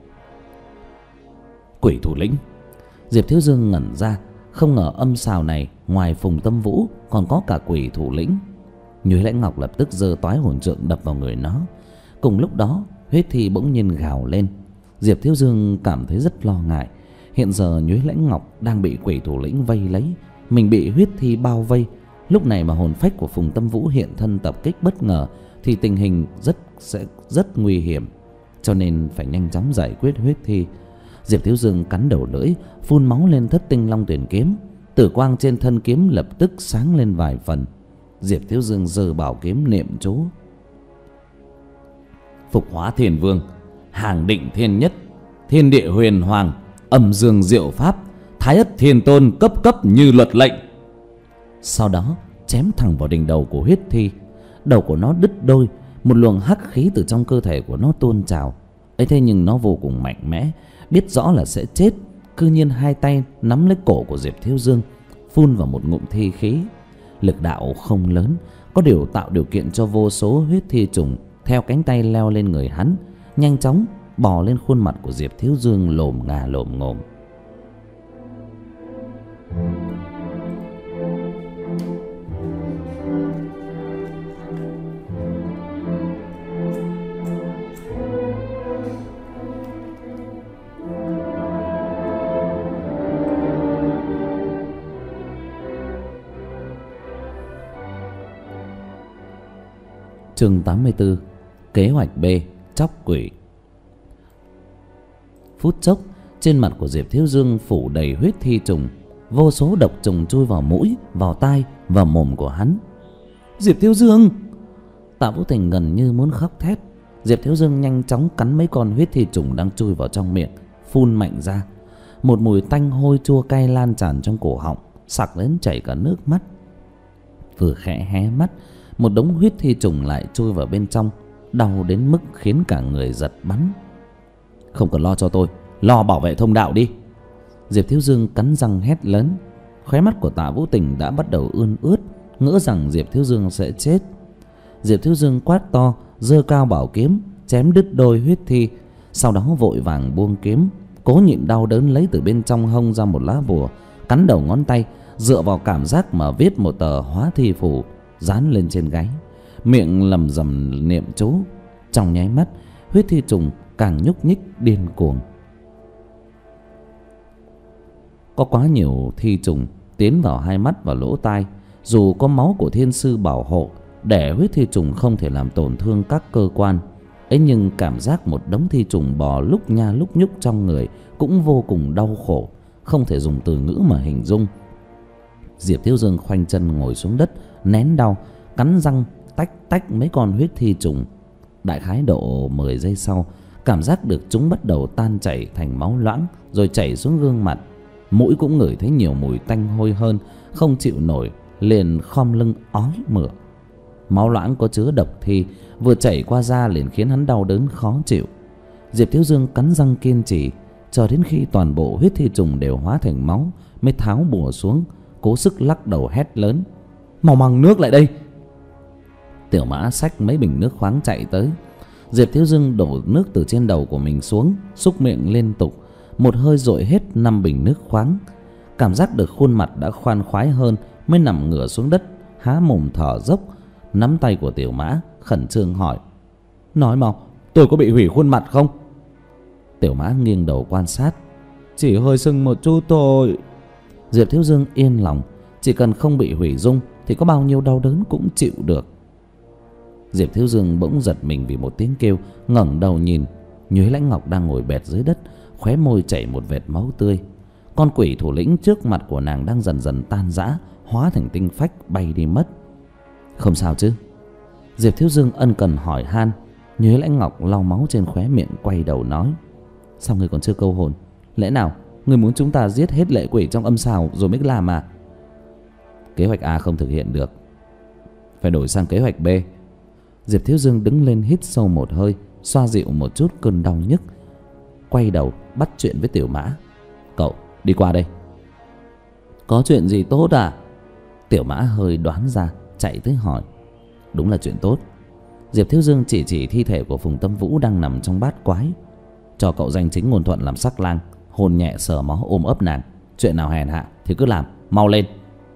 Quỷ thủ lĩnh. Diệp Thiếu Dương ngẩn ra, không ngờ âm sào này ngoài Phùng Tâm Vũ còn có cả quỷ thủ lĩnh. Nhuế Lãnh Ngọc lập tức giơ toái hồn trượng đập vào người nó. Cùng lúc đó huyết thi bỗng nhiên gào lên. Diệp Thiếu Dương cảm thấy rất lo ngại. Hiện giờ Nhuế Lãnh Ngọc đang bị quỷ thủ lĩnh vây lấy, mình bị huyết thi bao vây. Lúc này mà hồn phách của Phùng Tâm Vũ hiện thân tập kích bất ngờ thì tình hình rất sẽ rất nguy hiểm, cho nên phải nhanh chóng giải quyết huyết thi. Diệp Thiếu Dương cắn đầu lưỡi, phun máu lên Thất Tinh Long Tuyển kiếm. Tử quang trên thân kiếm lập tức sáng lên vài phần. Diệp Thiếu Dương giơ bảo kiếm niệm chú: Phục hóa thiên vương, hàng định thiên nhất, thiên địa huyền hoàng, âm dương diệu pháp, thái ất thiên tôn, cấp cấp như luật lệnh. Sau đó chém thẳng vào đỉnh đầu của huyết thi. Đầu của nó đứt đôi, một luồng hắc khí từ trong cơ thể của nó tuôn trào. ấy thế nhưng nó vô cùng mạnh mẽ, biết rõ là sẽ chết, cư nhiên hai tay nắm lấy cổ của Diệp Thiếu Dương, phun vào một ngụm thi khí. Lực đạo không lớn, có điều tạo điều kiện cho vô số huyết thi trùng theo cánh tay leo lên người hắn, nhanh chóng bò lên khuôn mặt của Diệp Thiếu Dương lồm ngà lồm ngồm. Chương tám mươi tư. Kế hoạch B, chóc quỷ. Phút chốc, trên mặt của Diệp Thiếu Dương phủ đầy huyết thi trùng. Vô số độc trùng chui vào mũi, vào tai, vào mồm của hắn. Diệp Thiếu Dương! Tạ Vũ Tình gần như muốn khóc thét. Diệp Thiếu Dương nhanh chóng cắn mấy con huyết thi trùng đang chui vào trong miệng, phun mạnh ra. Một mùi tanh hôi chua cay lan tràn trong cổ họng, sặc đến chảy cả nước mắt. Vừa khẽ hé mắt, một đống huyết thi trùng lại chui vào bên trong, đau đến mức khiến cả người giật bắn. Không cần lo cho tôi, lo bảo vệ thông đạo đi. Diệp Thiếu Dương cắn răng hét lớn. Khóe mắt của Tạ Vũ Tình đã bắt đầu ươn ướt, ngỡ rằng Diệp Thiếu Dương sẽ chết. Diệp Thiếu Dương quát to, giơ cao bảo kiếm chém đứt đôi huyết thi, sau đó vội vàng buông kiếm, cố nhịn đau đớn lấy từ bên trong hông ra một lá bùa, cắn đầu ngón tay, dựa vào cảm giác mà viết một tờ hóa thi phù dán lên trên gáy, miệng lầm rầm niệm chú. Trong nháy mắt, huyết thi trùng càng nhúc nhích điên cuồng. Có quá nhiều thi trùng tiến vào hai mắt và lỗ tai. Dù có máu của thiên sư bảo hộ để huyết thi trùng không thể làm tổn thương các cơ quan, ấy nhưng cảm giác một đống thi trùng bò lúc nha lúc nhúc trong người cũng vô cùng đau khổ, không thể dùng từ ngữ mà hình dung. Diệp Thiếu Dương khoanh chân ngồi xuống đất, nén đau, cắn răng tách tách mấy con huyết thi trùng. Đại khái độ mười giây sau, cảm giác được chúng bắt đầu tan chảy thành máu loãng, rồi chảy xuống gương mặt. Mũi cũng ngửi thấy nhiều mùi tanh hôi hơn, không chịu nổi, liền khom lưng ói mửa. Máu loãng có chứa độc thi, vừa chảy qua da liền khiến hắn đau đớn khó chịu. Diệp Thiếu Dương cắn răng kiên trì, chờ đến khi toàn bộ huyết thi trùng đều hóa thành máu mới tháo bùa xuống, cố sức lắc đầu hét lớn: mau mang nước lại đây. Tiểu Mã xách mấy bình nước khoáng chạy tới. Diệp Thiếu Dương đổ nước từ trên đầu của mình xuống, xúc miệng liên tục, một hơi dội hết năm bình nước khoáng. Cảm giác được khuôn mặt đã khoan khoái hơn, mới nằm ngửa xuống đất, há mồm thở dốc, nắm tay của Tiểu Mã khẩn trương hỏi: nói mau, tôi có bị hủy khuôn mặt không? Tiểu Mã nghiêng đầu quan sát: chỉ hơi sưng một chút thôi. Diệp Thiếu Dương yên lòng, chỉ cần không bị hủy dung thì có bao nhiêu đau đớn cũng chịu được. Diệp Thiếu Dương bỗng giật mình vì một tiếng kêu, ngẩng đầu nhìn, Nhuế Lãnh Ngọc đang ngồi bệt dưới đất, khóe môi chảy một vệt máu tươi. Con quỷ thủ lĩnh trước mặt của nàng đang dần dần tan rã, hóa thành tinh phách bay đi mất. Không sao chứ? Diệp Thiếu Dương ân cần hỏi han. Nhuế Lãnh Ngọc lau máu trên khóe miệng, quay đầu nói: Sao ngươi còn chưa câu hồn? Lẽ nào ngươi muốn chúng ta giết hết lệ quỷ trong âm sào rồi mới làm à? Kế hoạch A không thực hiện được, phải đổi sang kế hoạch B. Diệp Thiếu Dương đứng lên hít sâu một hơi, xoa dịu một chút cơn đau nhức, quay đầu bắt chuyện với Tiểu Mã: Cậu đi qua đây. Có chuyện gì tốt à? Tiểu Mã hơi đoán ra, chạy tới hỏi. Đúng là chuyện tốt. Diệp Thiếu Dương chỉ chỉ thi thể của Phùng Tâm Vũ đang nằm trong bát quái. Cho cậu danh chính ngôn thuận làm sắc lang, hôn nhẹ sờ mó ôm ấp nàng. Chuyện nào hèn hạ thì cứ làm, mau lên.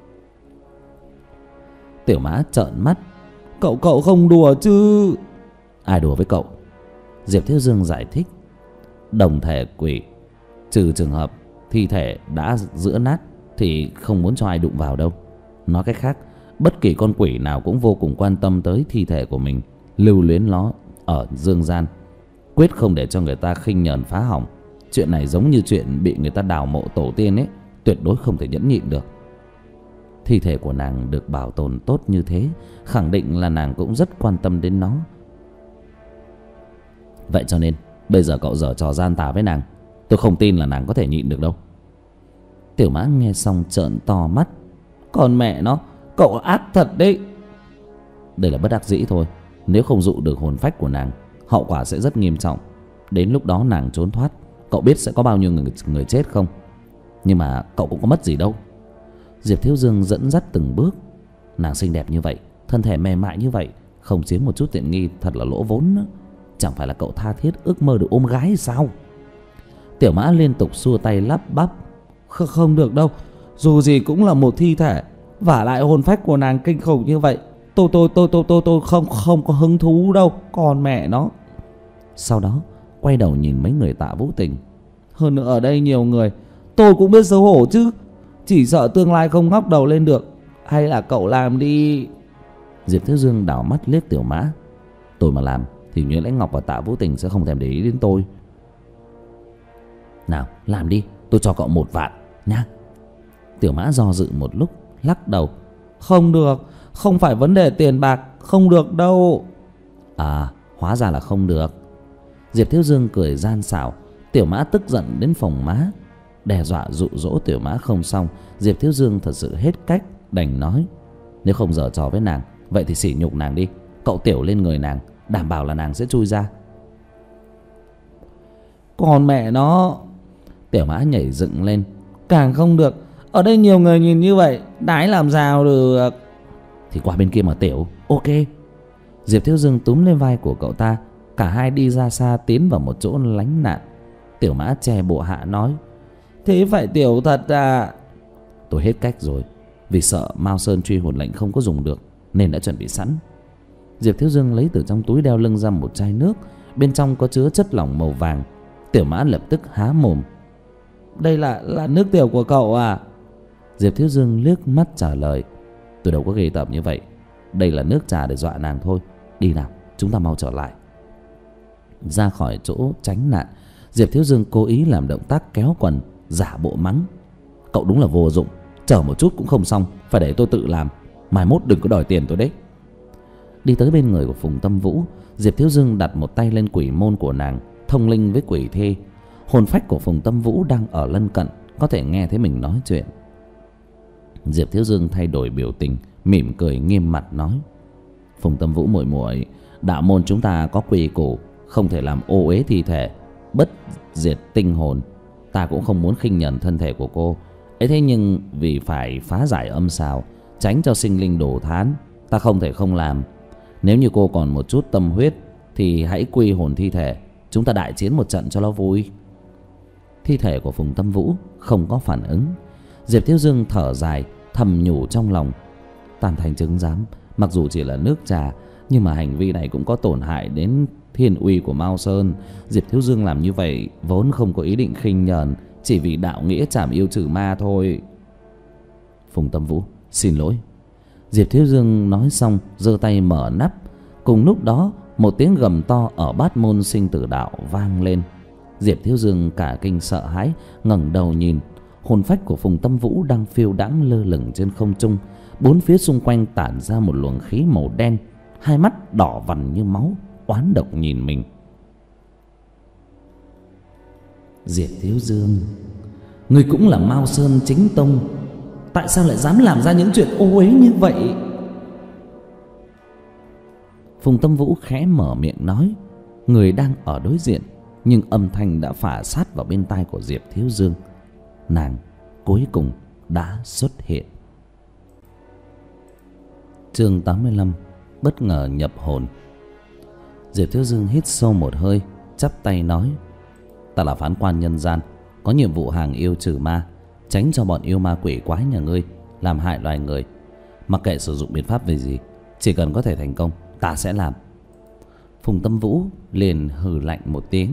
Tiểu Mã trợn mắt: Cậu cậu không đùa chứ? Ai đùa với cậu? Diệp Thiếu Dương giải thích: Đồng thể quỷ, trừ trường hợp thi thể đã giữa nát thì không muốn cho ai đụng vào đâu. Nói cách khác, bất kỳ con quỷ nào cũng vô cùng quan tâm tới thi thể của mình, lưu luyến nó ở dương gian, quyết không để cho người ta khinh nhờn phá hỏng. Chuyện này giống như chuyện bị người ta đào mộ tổ tiên ấy, tuyệt đối không thể nhẫn nhịn được. Thi thể của nàng được bảo tồn tốt như thế, khẳng định là nàng cũng rất quan tâm đến nó. Vậy cho nên bây giờ cậu giở trò gian tà với nàng, tôi không tin là nàng có thể nhịn được đâu. Tiểu Mã nghe xong trợn to mắt: Còn mẹ nó, cậu ác thật đấy. Đây là bất đắc dĩ thôi. Nếu không dụ được hồn phách của nàng, hậu quả sẽ rất nghiêm trọng. Đến lúc đó nàng trốn thoát, cậu biết sẽ có bao nhiêu người, người chết không? Nhưng mà cậu cũng có mất gì đâu. Diệp Thiếu Dương dẫn dắt từng bước. Nàng xinh đẹp như vậy, thân thể mềm mại như vậy, không chiếm một chút tiện nghi thật là lỗ vốn nữa. Chẳng phải là cậu tha thiết ước mơ được ôm gái hay sao? Tiểu Mã liên tục xua tay lắp bắp: Không được đâu, dù gì cũng là một thi thể, vả lại hồn phách của nàng kinh khủng như vậy, tôi tôi tôi tôi tôi tôi không không có hứng thú đâu, còn mẹ nó. Sau đó quay đầu nhìn mấy người Tạ Vũ Tình: Hơn nữa ở đây nhiều người, tôi cũng biết xấu hổ chứ, chỉ sợ tương lai không ngóc đầu lên được. Hay là cậu làm đi. Diệp Thiếu Dương đảo mắt liếc Tiểu Mã: Tôi mà làm thì Nhuế Lãnh Ngọc và Tạ Vũ Tình sẽ không thèm để ý đến tôi. Nào làm đi, tôi cho cậu một vạn nhá. Tiểu Mã do dự một lúc, lắc đầu: Không được, không phải vấn đề tiền bạc, không được đâu. À, hóa ra là không được. Diệp Thiếu Dương cười gian xảo. Tiểu Mã tức giận đến phồng má, đe dọa dụ dỗ Tiểu Mã không xong. Diệp Thiếu Dương thật sự hết cách, đành nói: Nếu không giở trò với nàng, vậy thì sỉ nhục nàng đi. Cậu tiểu lên người nàng, đảm bảo là nàng sẽ chui ra. Còn mẹ nó. Tiểu Mã nhảy dựng lên: Càng không được, ở đây nhiều người nhìn như vậy, đái làm sao được. Thì qua bên kia mà tiểu. Ok. Diệp Thiếu Dương túm lên vai của cậu ta. Cả hai đi ra xa, tiến vào một chỗ lánh nạn. Tiểu Mã che bộ hạ nói: Thế phải tiểu thật à? Tôi hết cách rồi. Vì sợ Mao Sơn truy hồn lệnh không có dùng được nên đã chuẩn bị sẵn. Diệp Thiếu Dương lấy từ trong túi đeo lưng ra một chai nước, bên trong có chứa chất lỏng màu vàng. Tiểu Mã lập tức há mồm: Đây là là nước tiểu của cậu à? Diệp Thiếu Dương liếc mắt trả lời: Tôi đâu có ghê tởm như vậy. Đây là nước trà để dọa nàng thôi. Đi nào, chúng ta mau trở lại. Ra khỏi chỗ tránh nạn, Diệp Thiếu Dương cố ý làm động tác kéo quần, giả bộ mắng: Cậu đúng là vô dụng, chở một chút cũng không xong, phải để tôi tự làm. Mai mốt đừng có đòi tiền tôi đấy. Đi tới bên người của Phùng Tâm Vũ, Diệp Thiếu Dương đặt một tay lên quỷ môn của nàng, thông linh với quỷ thê. Hồn phách của Phùng Tâm Vũ đang ở lân cận, có thể nghe thấy mình nói chuyện. Diệp Thiếu Dương thay đổi biểu tình, mỉm cười nghiêm mặt nói: Phùng Tâm Vũ muội muội, đạo môn chúng ta có quy củ, không thể làm ô uế thi thể, bất diệt tinh hồn. Ta cũng không muốn khinh nhẫn thân thể của cô ấy, thế nhưng vì phải phá giải âm sào, tránh cho sinh linh đổ thán, ta không thể không làm. Nếu như cô còn một chút tâm huyết thì hãy quy hồn thi thể, chúng ta đại chiến một trận cho nó vui. Thi thể của Phùng Tâm Vũ không có phản ứng. Diệp Thiếu Dương thở dài, thầm nhủ trong lòng: Tam Thanh chứng giám, mặc dù chỉ là nước trà, nhưng mà hành vi này cũng có tổn hại đến thiên uy của Mao Sơn. Diệp Thiếu Dương làm như vậy vốn không có ý định khinh nhờn, chỉ vì đạo nghĩa trảm yêu trừ ma thôi. Phùng Tâm Vũ, xin lỗi. Diệp Thiếu Dương nói xong, giơ tay mở nắp. Cùng lúc đó, một tiếng gầm to ở bát môn sinh tử đạo vang lên. Diệp Thiếu Dương cả kinh sợ hãi, ngẩng đầu nhìn. Hồn phách của Phùng Tâm Vũ đang phiêu đãng lơ lửng trên không trung. Bốn phía xung quanh tản ra một luồng khí màu đen, hai mắt đỏ vằn như máu, oán độc nhìn mình. Diệp Thiếu Dương, ngươi cũng là Mao Sơn chính tông, tại sao lại dám làm ra những chuyện ô uế như vậy? Phùng Tâm Vũ khẽ mở miệng nói, người đang ở đối diện, nhưng âm thanh đã phả sát vào bên tai của Diệp Thiếu Dương. Nàng cuối cùng đã xuất hiện. Chương tám mươi lăm, bất ngờ nhập hồn. Diệp Thiếu Dương hít sâu một hơi, chắp tay nói, ta là phán quan nhân gian, có nhiệm vụ hàng yêu trừ ma, tránh cho bọn yêu ma quỷ quái nhà ngươi làm hại loài người. Mặc kệ sử dụng biện pháp về gì, chỉ cần có thể thành công, ta sẽ làm. Phùng Tâm Vũ liền hừ lạnh một tiếng.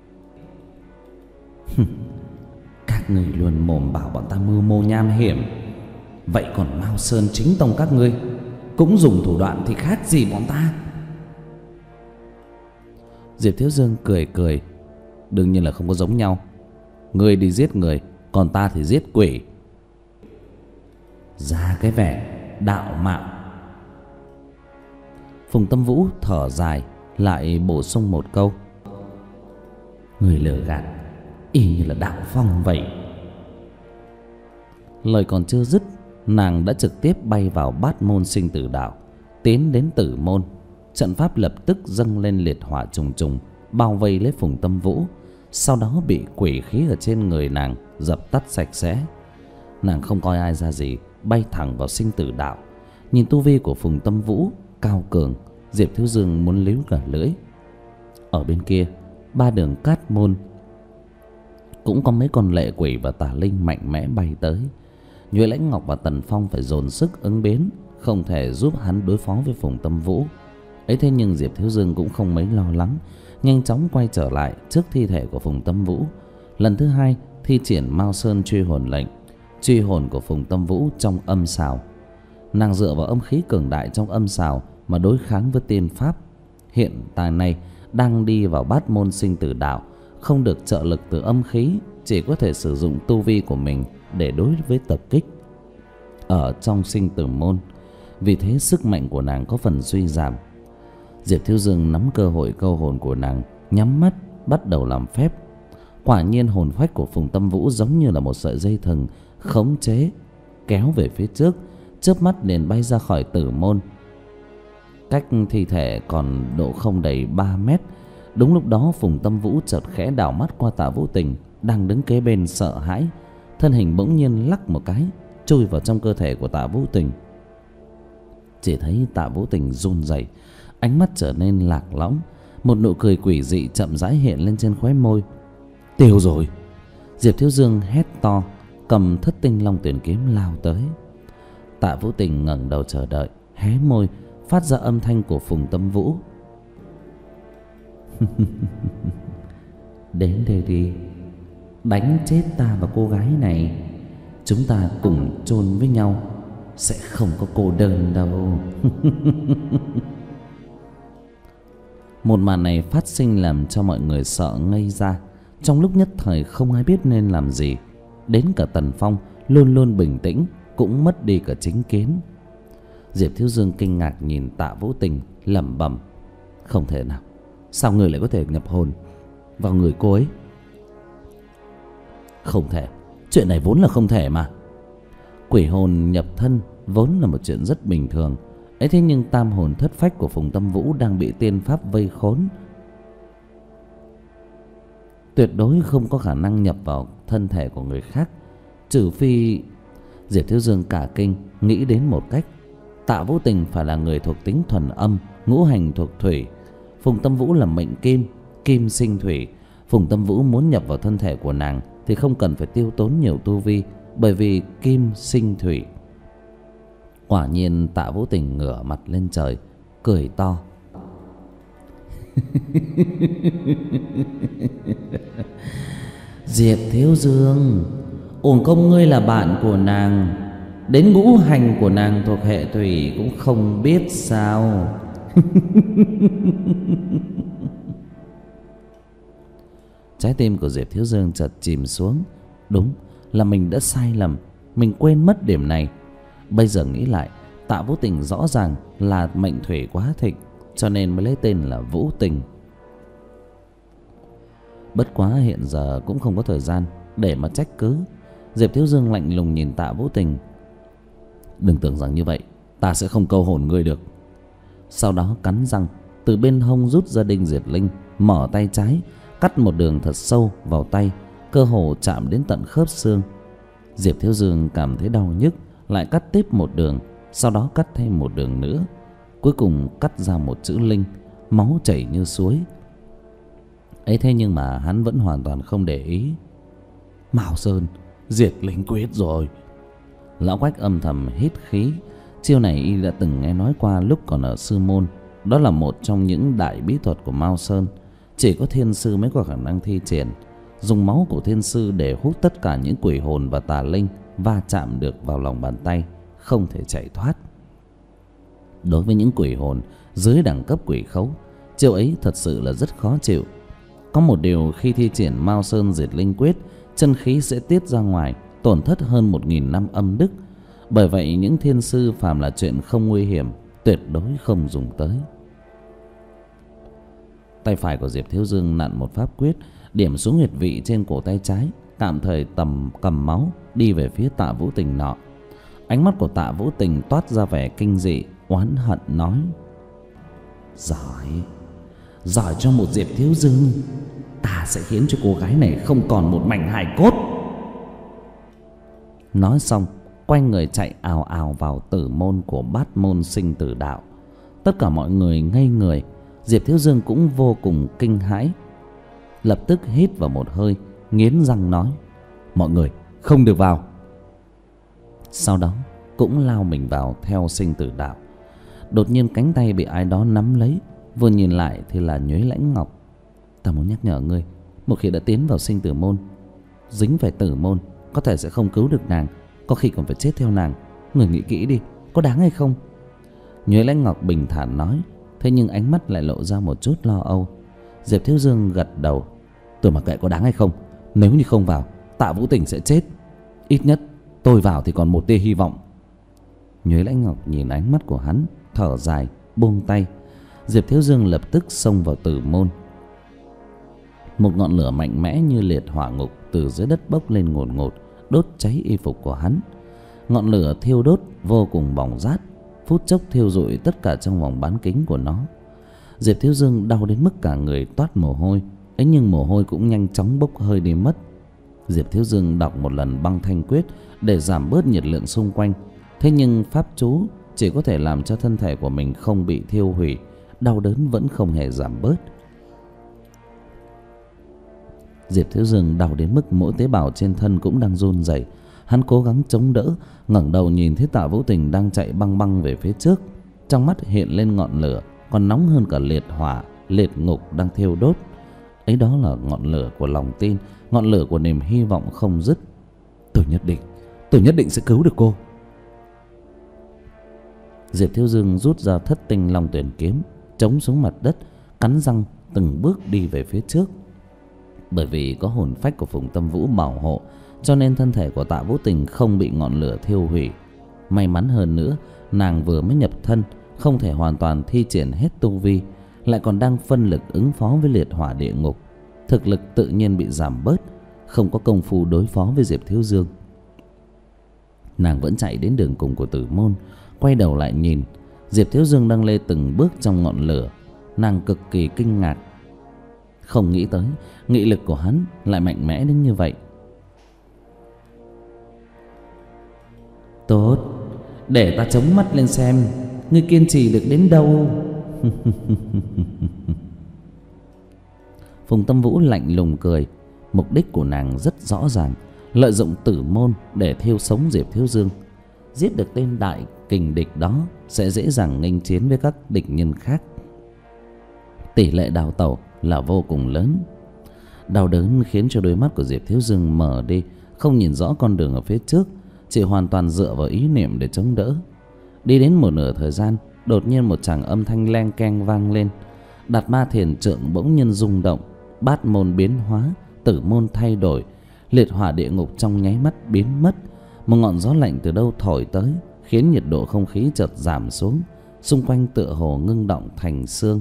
Các ngươi luôn mồm bảo bọn ta mưu mô nham hiểm, vậy còn Mao Sơn chính tông các ngươi cũng dùng thủ đoạn thì khác gì bọn ta? Diệp Thiếu Dương cười cười, đương nhiên là không có giống nhau. Ngươi đi giết người, còn ta thì giết quỷ. Ra cái vẻ đạo mạo. Phùng Tâm Vũ thở dài, lại bổ sung một câu, người lừa gạt y như là đạo phong vậy. Lời còn chưa dứt, nàng đã trực tiếp bay vào bát môn sinh tử đạo, tiến đến tử môn. Trận pháp lập tức dâng lên liệt hỏa trùng trùng, bao vây lấy Phùng Tâm Vũ, sau đó bị quỷ khí ở trên người nàng dập tắt sạch sẽ. Nàng không coi ai ra gì, bay thẳng vào sinh tử đạo. Nhìn tu vi của Phùng Tâm Vũ cao cường, Diệp Thiếu Dương muốn líu cả lưỡi. Ở bên kia, ba đường cát môn cũng có mấy con lệ quỷ và tà linh mạnh mẽ bay tới. Nhuệ Lãnh Ngọc và Tần Phong phải dồn sức ứng biến, không thể giúp hắn đối phó với Phùng Tâm Vũ. Ấy thế nhưng Diệp Thiếu Dương cũng không mấy lo lắng, nhanh chóng quay trở lại trước thi thể của Phùng Tâm Vũ. Lần thứ hai thi triển Mao Sơn truy hồn lệnh, truy hồn của Phùng Tâm Vũ trong âm sào. Nàng dựa vào âm khí cường đại trong âm sào mà đối kháng với tiên pháp. Hiện tại này đang đi vào bát môn sinh tử đạo, không được trợ lực từ âm khí, chỉ có thể sử dụng tu vi của mình để đối với tập kích ở trong sinh tử môn. Vì thế sức mạnh của nàng có phần suy giảm. Diệp Thiếu Dương nắm cơ hội câu hồn của nàng, nhắm mắt bắt đầu làm phép. Quả nhiên hồn phách của Phùng Tâm Vũ giống như là một sợi dây thừng khống chế, kéo về phía trước, chớp mắt liền bay ra khỏi tử môn. Cách thi thể còn độ không đầy ba mét. Đúng lúc đó Phùng Tâm Vũ chợt khẽ đảo mắt qua Tạ Vũ Tình đang đứng kế bên, sợ hãi, thân hình bỗng nhiên lắc một cái, chui vào trong cơ thể của Tạ Vũ Tình. Chỉ thấy Tạ Vũ Tình run rẩy, ánh mắt trở nên lạc lõng, một nụ cười quỷ dị chậm rãi hiện lên trên khóe môi. Tiêu rồi! Diệp Thiếu Dương hét to, cầm Thất Tinh Long Tuyển kiếm lao tới. Tạ Vũ Tình ngẩng đầu chờ đợi, hé môi phát ra âm thanh của Phùng Tâm Vũ. Đến đây đi, đánh chết ta và cô gái này, chúng ta cùng chôn với nhau, sẽ không có cô đơn đâu. Một màn này phát sinh làm cho mọi người sợ ngây ra. Trong lúc nhất thời không ai biết nên làm gì. Đến cả Tần Phong luôn luôn bình tĩnh cũng mất đi cả chính kiến. Diệp Thiếu Dương kinh ngạc nhìn Tạ Vũ Tình, lẩm bẩm, không thể nào, sao người lại có thể nhập hồn vào người cô ấy? Không thể, chuyện này vốn là không thể mà. Quỷ hồn nhập thân vốn là một chuyện rất bình thường. Ấy thế nhưng tam hồn thất phách của Phùng Tâm Vũ đang bị tiên pháp vây khốn, tuyệt đối không có khả năng nhập vào thân thể của người khác, trừ phi... Diệp Thiếu Dương cả kinh, nghĩ đến một cách. Tạ Vũ Tình phải là người thuộc tính thuần âm, ngũ hành thuộc thủy. Phùng Tâm Vũ là mệnh kim, kim sinh thủy. Phùng Tâm Vũ muốn nhập vào thân thể của nàng thì không cần phải tiêu tốn nhiều tu vi, bởi vì kim sinh thủy. Quả nhiên Tạ Vũ Tình ngửa mặt lên trời, cười to. Diệp Thiếu Dương, uổng công ngươi là bạn của nàng, đến ngũ hành của nàng thuộc hệ thủy cũng không biết sao? Trái tim của Diệp Thiếu Dương chợt chìm xuống. Đúng là mình đã sai lầm, mình quên mất điểm này. Bây giờ nghĩ lại, Tạ Vũ Tình rõ ràng là mệnh thủy quá thịnh, cho nên mới lấy tên là Vũ Tình. Bất quá hiện giờ cũng không có thời gian để mà trách cứ. Diệp Thiếu Dương lạnh lùng nhìn Tạ Vũ Tình. Đừng tưởng rằng như vậy ta sẽ không câu hồn ngươi được. Sau đó cắn răng, từ bên hông rút ra đinh diệt linh, mở tay trái, cắt một đường thật sâu vào tay, cơ hồ chạm đến tận khớp xương. Diệp Thiếu Dương cảm thấy đau nhức, lại cắt tiếp một đường, sau đó cắt thêm một đường nữa, cuối cùng cắt ra một chữ linh, máu chảy như suối. Ấy thế nhưng mà hắn vẫn hoàn toàn không để ý. Mao Sơn diệt linh quyết rồi. Lão Quách âm thầm hít khí. Chiêu này y đã từng nghe nói qua lúc còn ở sư môn. Đó là một trong những đại bí thuật của Mao Sơn, chỉ có thiên sư mới có khả năng thi triển. Dùng máu của thiên sư để hút tất cả những quỷ hồn và tà linh va chạm được vào lòng bàn tay, không thể chạy thoát. Đối với những quỷ hồn dưới đẳng cấp quỷ khấu, chiêu ấy thật sự là rất khó chịu. Có một điều, khi thi triển Mao Sơn diệt linh quyết, chân khí sẽ tiết ra ngoài, tổn thất hơn một nghìn năm âm đức. Bởi vậy những thiên sư phàm là chuyện không nguy hiểm, tuyệt đối không dùng tới. Tay phải của Diệp Thiếu Dương nặn một pháp quyết, điểm xuống huyệt vị trên cổ tay trái, tạm thời tầm cầm máu đi về phía Tạ Vũ Tình nọ. Ánh mắt của Tạ Vũ Tình toát ra vẻ kinh dị, oán hận nói: Giỏi, giỏi cho một Diệp Thiếu Dương, ta sẽ khiến cho cô gái này không còn một mảnh hài cốt. Nói xong, quay người chạy ào ào vào tử môn của Bát Môn Sinh Tử Đạo. Tất cả mọi người ngây người. Diệp Thiếu Dương cũng vô cùng kinh hãi, lập tức hít vào một hơi, nghiến răng nói: Mọi người không được vào. Sau đó cũng lao mình vào theo Sinh Tử Đạo. Đột nhiên cánh tay bị ai đó nắm lấy, vừa nhìn lại thì là Nhuế Lãnh Ngọc. Ta muốn nhắc nhở ngươi, một khi đã tiến vào sinh tử môn, dính phải tử môn, có thể sẽ không cứu được nàng, có khi còn phải chết theo nàng. Người nghĩ kỹ đi, có đáng hay không? Nhuế Lãnh Ngọc bình thản nói, thế nhưng ánh mắt lại lộ ra một chút lo âu. Diệp Thiếu Dương gật đầu: Tôi mặc kệ có đáng hay không, nếu như không vào, Tạ Vũ Tình sẽ chết. Ít nhất tôi vào thì còn một tia hy vọng. Nhuế Lãnh Ngọc nhìn ánh mắt của hắn, thở dài, buông tay. Diệp Thiếu Dương lập tức xông vào tử môn. Một ngọn lửa mạnh mẽ như liệt hỏa ngục từ dưới đất bốc lên ngột ngột, đốt cháy y phục của hắn. Ngọn lửa thiêu đốt vô cùng bỏng rát, phút chốc thiêu rụi tất cả trong vòng bán kính của nó. Diệp Thiếu Dương đau đến mức cả người toát mồ hôi, ấy nhưng mồ hôi cũng nhanh chóng bốc hơi đi mất. Diệp Thiếu Dương đọc một lần băng thanh quyết để giảm bớt nhiệt lượng xung quanh, thế nhưng pháp chú chỉ có thể làm cho thân thể của mình không bị thiêu hủy, đau đớn vẫn không hề giảm bớt. Diệp Thiếu Dương đau đến mức mỗi tế bào trên thân cũng đang run rẩy. Hắn cố gắng chống đỡ, ngẩng đầu nhìn thấy Tạ Vũ Tình đang chạy băng băng về phía trước. Trong mắt hiện lên ngọn lửa còn nóng hơn cả liệt hỏa, liệt ngục đang thiêu đốt. Ấy đó là ngọn lửa của lòng tin, ngọn lửa của niềm hy vọng không dứt. Tôi nhất định, tôi nhất định sẽ cứu được cô. Diệp Thiếu Dương rút ra Thất Tinh Long Tuyển kiếm, chống xuống mặt đất, cắn răng từng bước đi về phía trước. Bởi vì có hồn phách của Phùng Tâm Vũ bảo hộ, cho nên thân thể của Tạ Vũ Tình không bị ngọn lửa thiêu hủy. May mắn hơn nữa, nàng vừa mới nhập thân, không thể hoàn toàn thi triển hết tu vi, lại còn đang phân lực ứng phó với liệt hỏa địa ngục. Thực lực tự nhiên bị giảm bớt, không có công phu đối phó với Diệp Thiếu Dương. Nàng vẫn chạy đến đường cùng của tử môn, quay đầu lại nhìn Diệp Thiếu Dương đang lê từng bước trong ngọn lửa. Nàng cực kỳ kinh ngạc, không nghĩ tới nghị lực của hắn lại mạnh mẽ đến như vậy. Tốt, để ta chống mắt lên xem ngươi kiên trì được đến đâu. Phùng Tâm Vũ lạnh lùng cười. Mục đích của nàng rất rõ ràng, lợi dụng tử môn để thiêu sống Diệp Thiếu Dương. Giết được tên đại kình địch đó sẽ dễ dàng nghênh chiến với các địch nhân khác. Tỷ lệ đào tẩu là vô cùng lớn. Đau đớn khiến cho đôi mắt của Diệp Thiếu Dương mở đi, không nhìn rõ con đường ở phía trước, chỉ hoàn toàn dựa vào ý niệm để chống đỡ. Đi đến một nửa thời gian, đột nhiên một tràng âm thanh leng keng vang lên. Đạt Ma Thiền Trượng bỗng nhiên rung động, bát môn biến hóa, tử môn thay đổi, liệt hỏa địa ngục trong nháy mắt biến mất. Một ngọn gió lạnh từ đâu thổi tới, khiến nhiệt độ không khí chợt giảm xuống. xung quanh tựa hồ ngưng động thành xương.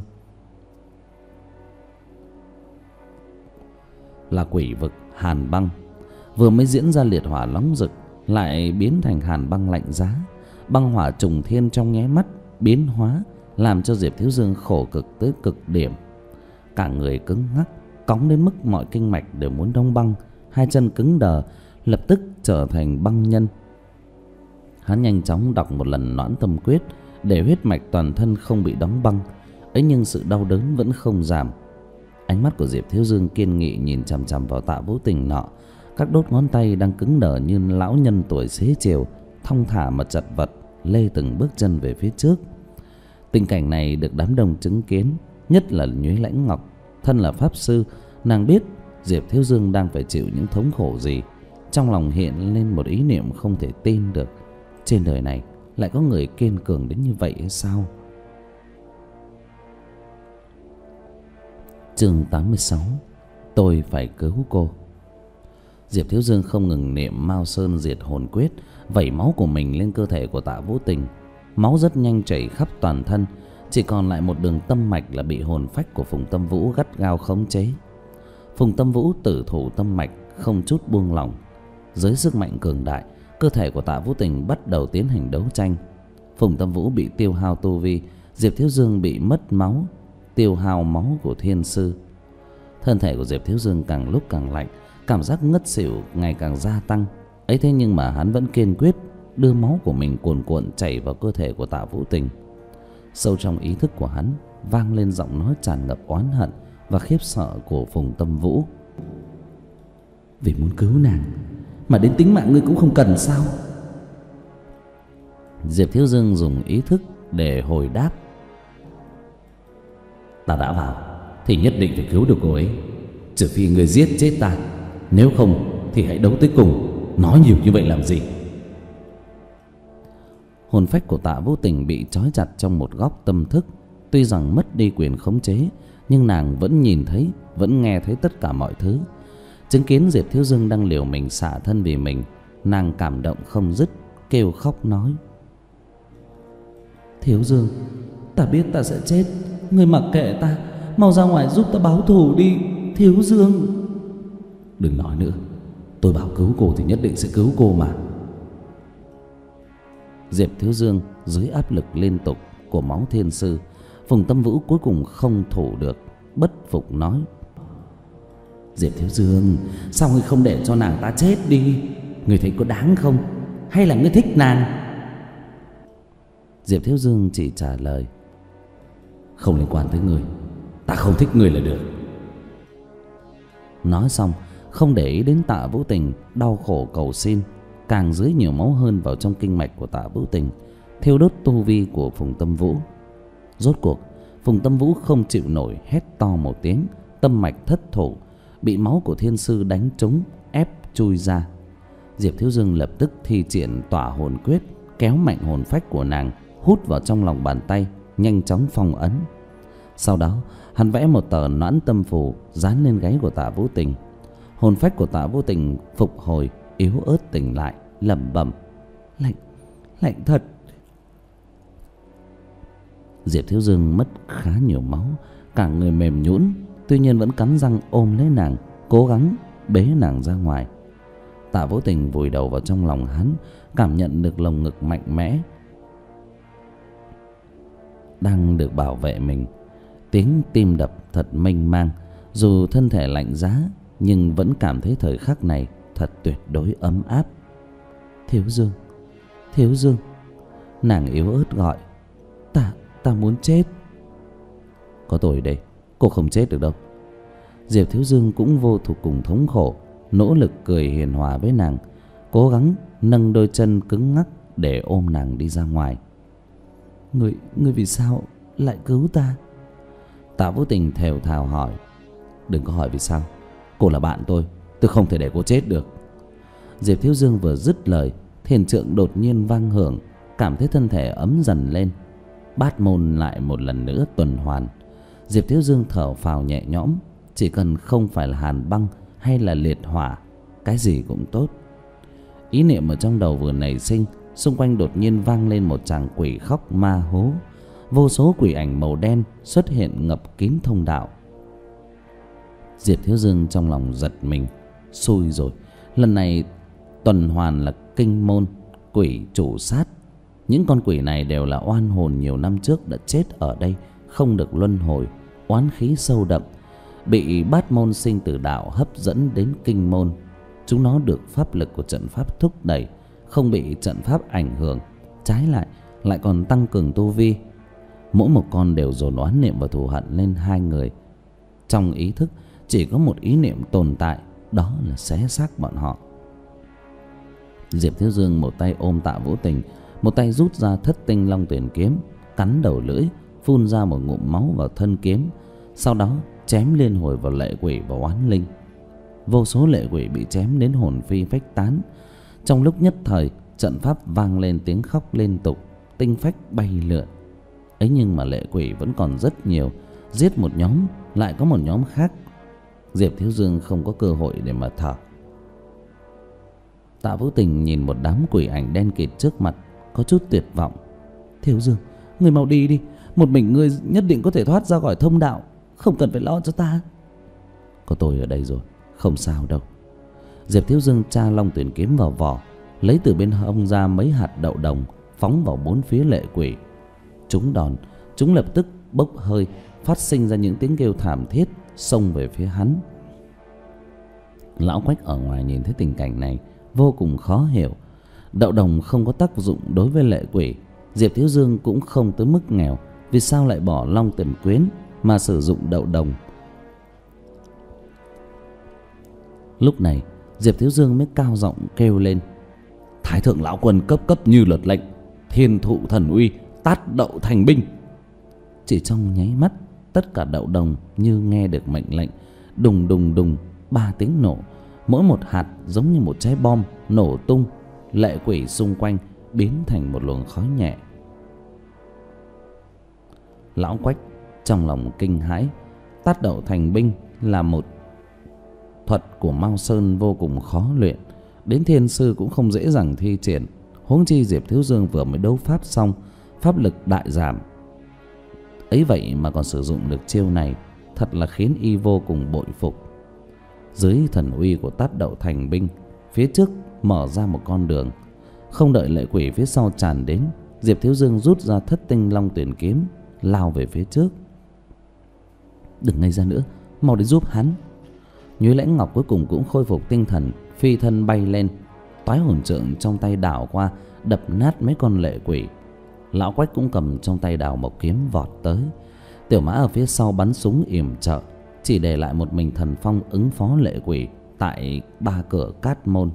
Là quỷ vực hàn băng, vừa mới diễn ra liệt hỏa nóng rực lại biến thành hàn băng lạnh giá. Băng hỏa trùng thiên trong nháy mắt biến hóa, làm cho Diệp Thiếu Dương khổ cực tới cực điểm. Cả người cứng ngắc, cóng đến mức mọi kinh mạch đều muốn đóng băng, hai chân cứng đờ, lập tức trở thành băng nhân. Hắn nhanh chóng đọc một lần Noãn Tâm Quyết để huyết mạch toàn thân không bị đóng băng, ấy nhưng sự đau đớn vẫn không giảm. Ánh mắt của Diệp Thiếu Dương kiên nghị nhìn chằm chằm vào Tạ Vũ Tình nọ, các đốt ngón tay đang cứng đờ như lão nhân tuổi xế chiều, thong thả mà chật vật lê từng bước chân về phía trước. Tình cảnh này được đám đông chứng kiến, nhất là Nhuế Lãnh Ngọc, thân là pháp sư, nàng biết Diệp Thiếu Dương đang phải chịu những thống khổ gì. Trong lòng hiện lên một ý niệm không thể tin được, trên đời này lại có người kiên cường đến như vậy hay sao? Chương tám mươi sáu. Tôi phải cứu cô. Diệp Thiếu Dương không ngừng niệm Mao Sơn Diệt Hồn Quyết, vẩy máu của mình lên cơ thể của Tạ Vũ Tình. Máu rất nhanh chảy khắp toàn thân, chỉ còn lại một đường tâm mạch là bị hồn phách của Phùng Tâm Vũ gắt gao khống chế. Phùng Tâm Vũ tử thủ tâm mạch, không chút buông lỏng. Dưới sức mạnh cường đại, cơ thể của Tạ Vũ Tình bắt đầu tiến hành đấu tranh. Phùng Tâm Vũ bị tiêu hao tu vi, Diệp Thiếu Dương bị mất máu, tiêu hao máu của thiên sư. Thân thể của Diệp Thiếu Dương càng lúc càng lạnh, cảm giác ngất xỉu ngày càng gia tăng. Ấy thế nhưng mà hắn vẫn kiên quyết đưa máu của mình cuồn cuộn chảy vào cơ thể của Tạ Vũ Tình. Sâu trong ý thức của hắn vang lên giọng nói tràn ngập oán hận và khiếp sợ của Phùng Tâm Vũ. Vì muốn cứu nàng mà đến tính mạng ngươi cũng không cần sao? Diệp Thiếu Dương dùng ý thức để hồi đáp. Ta đã vào thì nhất định phải cứu được cô ấy, trừ phi người giết chết ta, nếu không thì hãy đấu tới cùng. Nói nhiều như vậy làm gì? Hồn phách của Tạ Vũ Tình bị trói chặt trong một góc tâm thức. Tuy rằng mất đi quyền khống chế, nhưng nàng vẫn nhìn thấy, vẫn nghe thấy tất cả mọi thứ. Chứng kiến Diệp Thiếu Dương đang liều mình xả thân vì mình, nàng cảm động không dứt, kêu khóc nói: Thiếu Dương, ta biết ta sẽ chết, ngươi mặc kệ ta, mau ra ngoài giúp ta báo thù đi, Thiếu Dương. Đừng nói nữa, tôi bảo cứu cô thì nhất định sẽ cứu cô mà. Diệp Thiếu Dương dưới áp lực liên tục của máu thiên sư, Phùng Tâm Vũ cuối cùng không thủ được, bất phục nói: Diệp Thiếu Dương, sao ngươi không để cho nàng ta chết đi? Ngươi thấy có đáng không? Hay là ngươi thích nàng? Diệp Thiếu Dương chỉ trả lời: Không liên quan tới ngươi, ta không thích ngươi là được. Nói xong không để ý đến Tạ Vũ Tình đau khổ cầu xin, càng dưới nhiều máu hơn vào trong kinh mạch của Tạ Vũ Tình, thiêu đốt tu vi của Phùng Tâm Vũ. Rốt cuộc Phùng Tâm Vũ không chịu nổi, hét to một tiếng, tâm mạch thất thủ, bị máu của thiên sư đánh trúng, ép chui ra. Diệp Thiếu Dương lập tức thi triển Tỏa Hồn Quyết, kéo mạnh hồn phách của nàng hút vào trong lòng bàn tay, nhanh chóng phong ấn. Sau đó hắn vẽ một tờ Noãn Tâm Phù dán lên gáy của Tạ Vũ Tình. Hồn phách của Tạ Vũ Tình phục hồi, yếu ớt tỉnh lại, lẩm bẩm: Lạnh, lạnh thật. Diệp Thiếu Dương mất khá nhiều máu, cả người mềm nhũn, tuy nhiên vẫn cắn răng ôm lấy nàng, cố gắng bế nàng ra ngoài. Tạ Vũ Tình vùi đầu vào trong lòng hắn, cảm nhận được lồng ngực mạnh mẽ đang được bảo vệ mình. Tiếng tim đập thật mênh mang, dù thân thể lạnh giá nhưng vẫn cảm thấy thời khắc này thật tuyệt đối ấm áp. Thiếu Dương, Thiếu Dương, nàng yếu ớt gọi: Ta, ta muốn chết. Có tôi đây, cô không chết được đâu. Diệp Thiếu Dương cũng vô thuộc cùng thống khổ, nỗ lực cười hiền hòa với nàng, cố gắng nâng đôi chân cứng ngắc để ôm nàng đi ra ngoài. Ngươi, ngươi vì sao lại cứu ta? Tạ Vũ Tình thều thào hỏi. Đừng có hỏi vì sao, cô là bạn tôi, tôi không thể để cô chết được. Diệp Thiếu Dương vừa dứt lời, thiền trượng đột nhiên vang hưởng, cảm thấy thân thể ấm dần lên. Bát môn lại một lần nữa tuần hoàn. Diệp Thiếu Dương thở phào nhẹ nhõm, chỉ cần không phải là hàn băng hay là liệt hỏa, cái gì cũng tốt. Ý niệm ở trong đầu vừa nảy sinh, xung quanh đột nhiên vang lên một tràng quỷ khóc ma hố. vô số quỷ ảnh màu đen xuất hiện ngập kín thông đạo. Diệp Thiếu Dương trong lòng giật mình, xui rồi, lần này tuần hoàn là kinh môn, quỷ chủ sát. Những con quỷ này đều là oan hồn nhiều năm trước đã chết ở đây, không được luân hồi, oán khí sâu đậm, bị bát môn sinh tử đạo hấp dẫn đến kinh môn. Chúng nó được pháp lực của trận pháp thúc đẩy, không bị trận pháp ảnh hưởng, trái lại lại còn tăng cường tu vi. Mỗi một con đều dồn oán niệm và thù hận lên hai người. Trong ý thức chỉ có một ý niệm tồn tại, đó là xé xác bọn họ. Diệp Thiếu Dương một tay ôm Tạ Vũ Tình, một tay rút ra thất tinh long tuyển kiếm, cắn đầu lưỡi, phun ra một ngụm máu vào thân kiếm, sau đó chém liên hồi vào lệ quỷ và oán linh. Vô số lệ quỷ bị chém đến hồn phi phách tán. Trong lúc nhất thời, trận pháp vang lên tiếng khóc liên tục, tinh phách bay lượn. Ấy nhưng mà lệ quỷ vẫn còn rất nhiều, giết một nhóm lại có một nhóm khác. Diệp Thiếu Dương không có cơ hội để mà thở. Tạ Vũ Tình nhìn một đám quỷ ảnh đen kịt trước mặt, có chút tuyệt vọng. Thiếu Dương, người mau đi đi, một mình ngươi nhất định có thể thoát ra khỏi thông đạo, không cần phải lo cho ta. Có tôi ở đây rồi, không sao đâu. Diệp Thiếu Dương tra long tuyển kiếm vào vỏ, lấy từ bên hông ra mấy hạt đậu đồng, phóng vào bốn phía lệ quỷ. Chúng đòn, chúng lập tức bốc hơi, phát sinh ra những tiếng kêu thảm thiết, xông về phía hắn. Lão Quách ở ngoài nhìn thấy tình cảnh này vô cùng khó hiểu. Đậu đồng không có tác dụng đối với lệ quỷ, Diệp Thiếu Dương cũng không tới mức nghèo, vì sao lại bỏ long tuyển quyến mà sử dụng đậu đồng? Lúc này Diệp Thiếu Dương mới cao giọng kêu lên: Thái thượng lão quân cấp cấp như luật lệnh, thiên thụ thần uy, tát đậu thành binh. Chỉ trong nháy mắt, tất cả đậu đồng như nghe được mệnh lệnh, đùng đùng đùng ba tiếng nổ, mỗi một hạt giống như một trái bom nổ tung. Lệ quỷ xung quanh biến thành một luồng khói nhẹ. Lão Quách trong lòng kinh hãi. Tát đậu thành binh là một thuật của Mao Sơn vô cùng khó luyện, đến thiên sư cũng không dễ dàng thi triển. Huống chi Diệp Thiếu Dương vừa mới đấu pháp xong, pháp lực đại giảm, ấy vậy mà còn sử dụng được chiêu này, thật là khiến y vô cùng bội phục. Dưới thần uy của tát đậu thành binh, phía trước mở ra một con đường. Không đợi lệ quỷ phía sau tràn đến, Diệp Thiếu Dương rút ra thất tinh long tuyển kiếm, lao về phía trước. Đừng ngây ra nữa, mau đi giúp hắn. Nhuế Lãnh Ngọc cuối cùng cũng khôi phục tinh thần, phi thân bay lên, toái hồn trượng trong tay đảo qua, đập nát mấy con lệ quỷ. Lão Quách cũng cầm trong tay đào mộc kiếm vọt tới. Tiểu Mã ở phía sau bắn súng yểm trợ, chỉ để lại một mình Thần Phong ứng phó lệ quỷ tại ba cửa cát môn.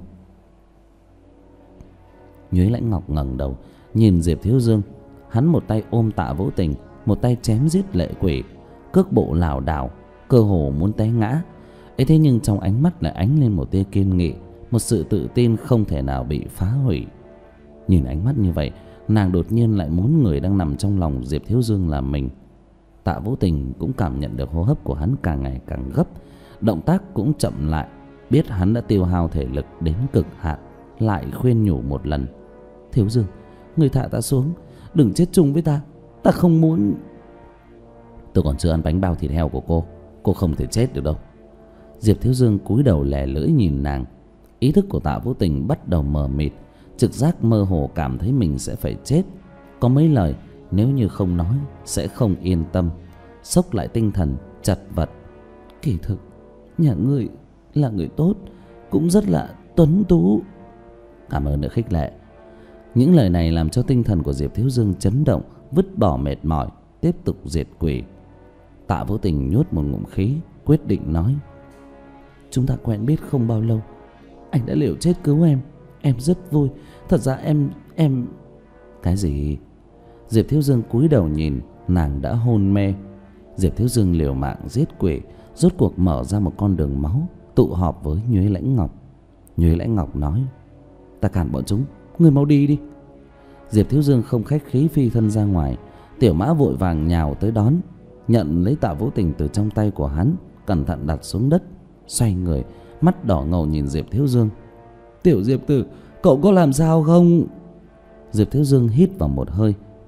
Nhuế Lãnh Ngọc ngẩng đầu nhìn Diệp Thiếu Dương, hắn một tay ôm Tạ Vũ Tình, một tay chém giết lệ quỷ, cước bộ lảo đảo, cơ hồ muốn té ngã. ấy thế nhưng trong ánh mắt lại ánh lên một tia kiên nghị, một sự tự tin không thể nào bị phá hủy. Nhìn ánh mắt như vậy, nàng đột nhiên lại muốn người đang nằm trong lòng Diệp Thiếu Dương là mình. Tạ Vũ Tình cũng cảm nhận được hô hấp của hắn càng ngày càng gấp, động tác cũng chậm lại, biết hắn đã tiêu hao thể lực đến cực hạn, lại khuyên nhủ một lần: Thiếu Dương, người thả ta xuống, đừng chết chung với ta, ta không muốn. Tôi còn chưa ăn bánh bao thịt heo của cô, cô không thể chết được đâu. Diệp Thiếu Dương cúi đầu lè lưỡi nhìn nàng. Ý thức của Tạ Vũ Tình bắt đầu mờ mịt, trực giác mơ hồ cảm thấy mình sẽ phải chết. Có mấy lời nếu như không nói sẽ không yên tâm. Xốc lại tinh thần, chật vật: Kỳ thực nhà ngươi là người tốt, cũng rất là tuấn tú. Cảm ơn đã khích lệ. Những lời này làm cho tinh thần của Diệp Thiếu Dương chấn động, vứt bỏ mệt mỏi, tiếp tục diệt quỷ. Tạ Vũ Tình nhốt một ngụm khí, quyết định nói: Chúng ta quen biết không bao lâu, anh đã liều chết cứu em, em rất vui. Thật ra em em Cái gì? Diệp Thiếu Dương cúi đầu nhìn, nàng đã hôn mê. Diệp Thiếu Dương liều mạng giết quỷ, rốt cuộc mở ra một con đường máu, tụ họp với Nhuế Lãnh Ngọc. Nhuế Lãnh Ngọc nói: Ta cản bọn chúng, người mau đi đi. Diệp Thiếu Dương không khách khí phi thân ra ngoài. Tiểu Mã vội vàng nhào tới đón, nhận lấy Tạ Vũ Tình từ trong tay của hắn, cẩn thận đặt xuống đất, xoay người, mắt đỏ ngầu nhìn Diệp Thiếu Dương: Tiểu Diệp tử, cậu có làm sao không? Diệp Thiếu Dương hít vào một hơi,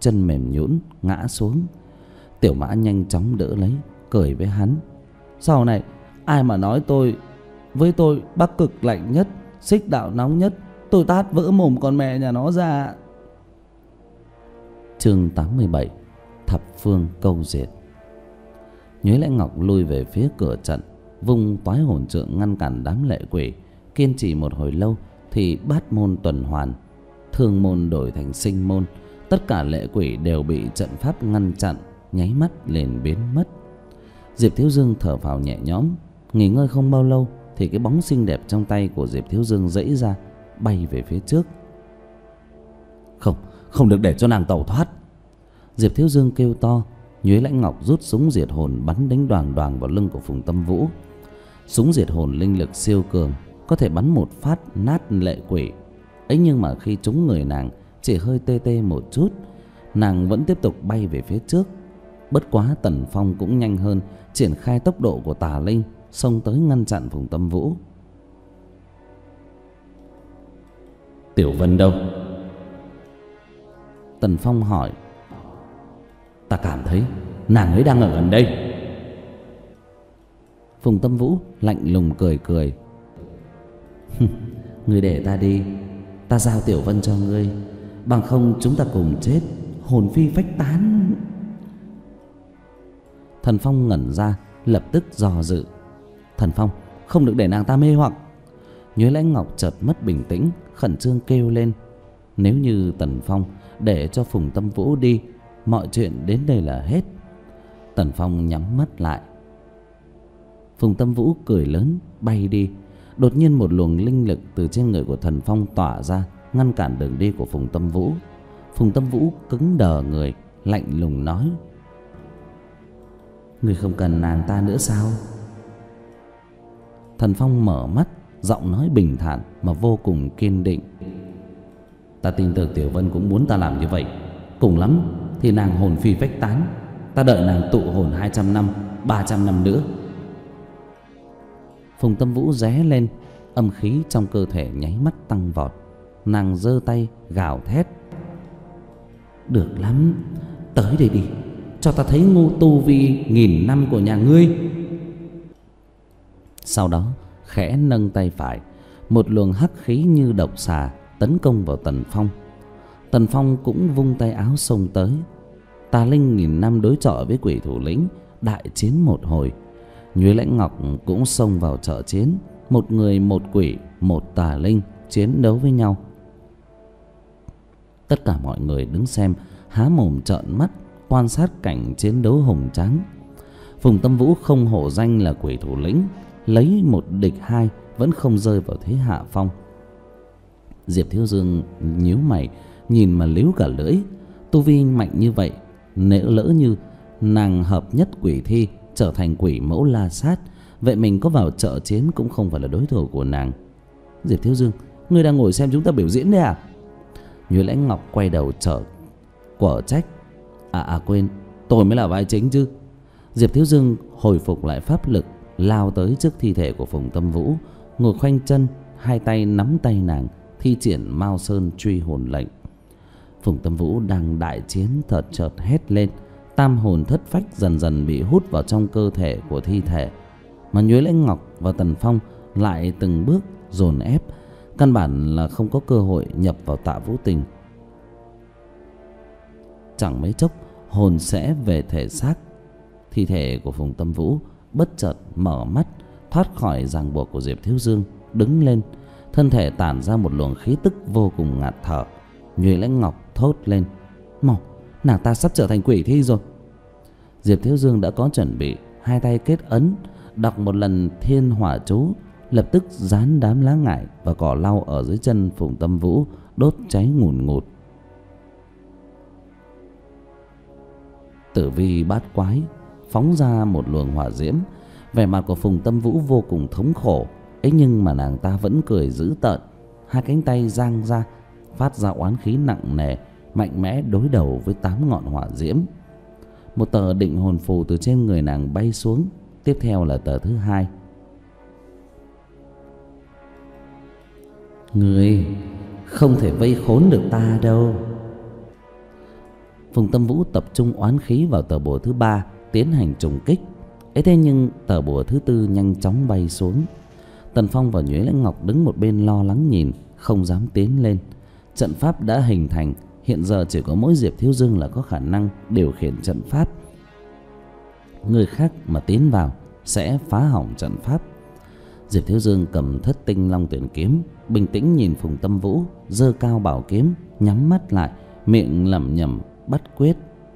chân mềm nhũn ngã xuống. Tiểu Mã nhanh chóng đỡ lấy, cười với hắn: Sau này ai mà nói tôi với tôi Bắc Cực lạnh nhất, Xích Đạo nóng nhất, tôi tát vỡ mồm con mẹ nhà nó ra. Chương tám mươi bảy: Thập phương câu diệt. Nhuế Lãnh Ngọc lui về phía cửa trận, vung toái hồn trượng ngăn cản đám lệ quỷ. Kiên trì một hồi lâu thì bát môn tuần hoàn, thương môn đổi thành sinh môn. Tất cả lệ quỷ đều bị trận pháp ngăn chặn, nháy mắt liền biến mất. Diệp Thiếu Dương thở phào nhẹ nhõm. Nghỉ ngơi không bao lâu thì cái bóng xinh đẹp trong tay của Diệp Thiếu Dương giãy ra, bay về phía trước. Không, không được để cho nàng tẩu thoát. Diệp Thiếu Dương kêu to. Nhuế Lãnh Ngọc rút súng diệt hồn bắn đánh đoàng đoàng vào lưng của Phùng Tâm Vũ. Súng diệt hồn linh lực siêu cường, có thể bắn một phát nát lệ quỷ. Ấy nhưng mà khi trúng người nàng chỉ hơi tê tê một chút, nàng vẫn tiếp tục bay về phía trước. Bất quá Tần Phong cũng nhanh hơn, triển khai tốc độ của tà linh, xông tới ngăn chặn Phùng Tâm Vũ. Tiểu Vân đâu? Tần Phong hỏi. Ta cảm thấy nàng ấy đang ở gần đây. Phùng Tâm Vũ lạnh lùng cười cười. Ngươi để ta đi, ta giao Tiểu Vân cho ngươi, bằng không chúng ta cùng chết, hồn phi phách tán. Thần Phong ngẩn ra, lập tức dò dự. Thần Phong, không được để nàng ta mê hoặc. Nhuế Lãnh Ngọc chợt mất bình tĩnh, khẩn trương kêu lên. Nếu như Tần Phong để cho Phùng Tâm Vũ đi, mọi chuyện đến đây là hết. Tần Phong nhắm mắt lại. Phùng Tâm Vũ cười lớn bay đi. Đột nhiên một luồng linh lực từ trên người của Thần Phong tỏa ra, ngăn cản đường đi của Phùng Tâm Vũ. Phùng Tâm Vũ cứng đờ người, lạnh lùng nói: Ngươi không cần nàng ta nữa sao? Thần Phong mở mắt, giọng nói bình thản mà vô cùng kiên định: Ta tin tưởng Tiểu Vân cũng muốn ta làm như vậy. Cùng lắm thì nàng hồn phi phách tán, ta đợi nàng tụ hồn hai trăm năm, ba trăm năm nữa. Phùng Tâm Vũ ré lên, âm khí trong cơ thể nháy mắt tăng vọt. Nàng giơ tay gào thét: Được lắm, tới đây đi, cho ta thấy ngô tu vi nghìn năm của nhà ngươi. Sau đó khẽ nâng tay phải, một luồng hắc khí như độc xà tấn công vào Tần Phong. Tần Phong cũng vung tay áo xông tới. Tà linh nghìn năm đối chọi với quỷ thủ lĩnh, đại chiến một hồi. Nhuế Lãnh Ngọc cũng xông vào trợ chiến. Một người một quỷ, một tà linh chiến đấu với nhau. Tất cả mọi người đứng xem há mồm trợn mắt quan sát cảnh chiến đấu hùng tráng. Phùng Tâm Vũ không hổ danh là quỷ thủ lĩnh, lấy một địch hai vẫn không rơi vào thế hạ phong. Diệp Thiếu Dương nhíu mày nhìn mà líu cả lưỡi. Tu vi mạnh như vậy, nếu lỡ như nàng hợp nhất quỷ thi trở thành quỷ mẫu la sát, vậy mình có vào trợ chiến cũng không phải là đối thủ của nàng. Diệp Thiếu Dương, ngươi đang ngồi xem chúng ta biểu diễn đấy à? Nhuế Lãnh Ngọc quay đầu trở quở trách. À à quên, tôi mới là vai chính chứ. Diệp Thiếu Dương hồi phục lại pháp lực, lao tới trước thi thể của Phùng Tâm Vũ, ngồi khoanh chân, hai tay nắm tay nàng, thi triển Mao Sơn truy hồn lệnh. Phùng Tâm Vũ đang đại chiến thật chợt hét lên, tam hồn thất phách dần dần bị hút vào trong cơ thể của thi thể. Mà Nhuế Lãnh Ngọc và Tần Phong lại từng bước dồn ép, căn bản là không có cơ hội nhập vào Tạ Vũ Tình. Chẳng mấy chốc hồn sẽ về thể xác. Thi thể của Phùng Tâm Vũ bất chợt mở mắt, thoát khỏi ràng buộc của Diệp Thiếu Dương, đứng lên, thân thể tản ra một luồng khí tức vô cùng ngạt thở. Nhuế Lãnh Ngọc thốt lên: Mau, nàng ta sắp trở thành quỷ thi rồi. Diệp Thiếu Dương đã có chuẩn bị, hai tay kết ấn, đọc một lần thiên hỏa chú, lập tức dán đám lá ngải và cỏ lau ở dưới chân Phùng Tâm Vũ, đốt cháy ngùn ngụt. Tử vi bát quái phóng ra một luồng hỏa diễm. Vẻ mặt của Phùng Tâm Vũ vô cùng thống khổ, ấy nhưng mà nàng ta vẫn cười dữ tợn, hai cánh tay giang ra, phát ra oán khí nặng nề, mạnh mẽ đối đầu với tám ngọn hỏa diễm. Một tờ định hồn phù từ trên người nàng bay xuống, tiếp theo là tờ thứ hai. Ngươi không thể vây khốn được ta đâu. Phùng Tâm Vũ tập trung oán khí vào tờ bùa thứ ba, tiến hành trùng kích. Ấy thế nhưng tờ bùa thứ tư nhanh chóng bay xuống. Tần Phong và Nhuế Lãnh Ngọc đứng một bên lo lắng nhìn, không dám tiến lên. Trận pháp đã hình thành, hiện giờ chỉ có mỗi Diệp Thiếu Dương là có khả năng điều khiển trận pháp. Người khác mà tiến vào sẽ phá hỏng trận pháp. Diệp Thiếu Dương cầm Thất Tinh Long Tuyển kiếm, bình tĩnh nhìn Phùng Tâm Vũ, giơ cao bảo kiếm, nhắm mắt lại, miệng lẩm nhẩm bắt quyết.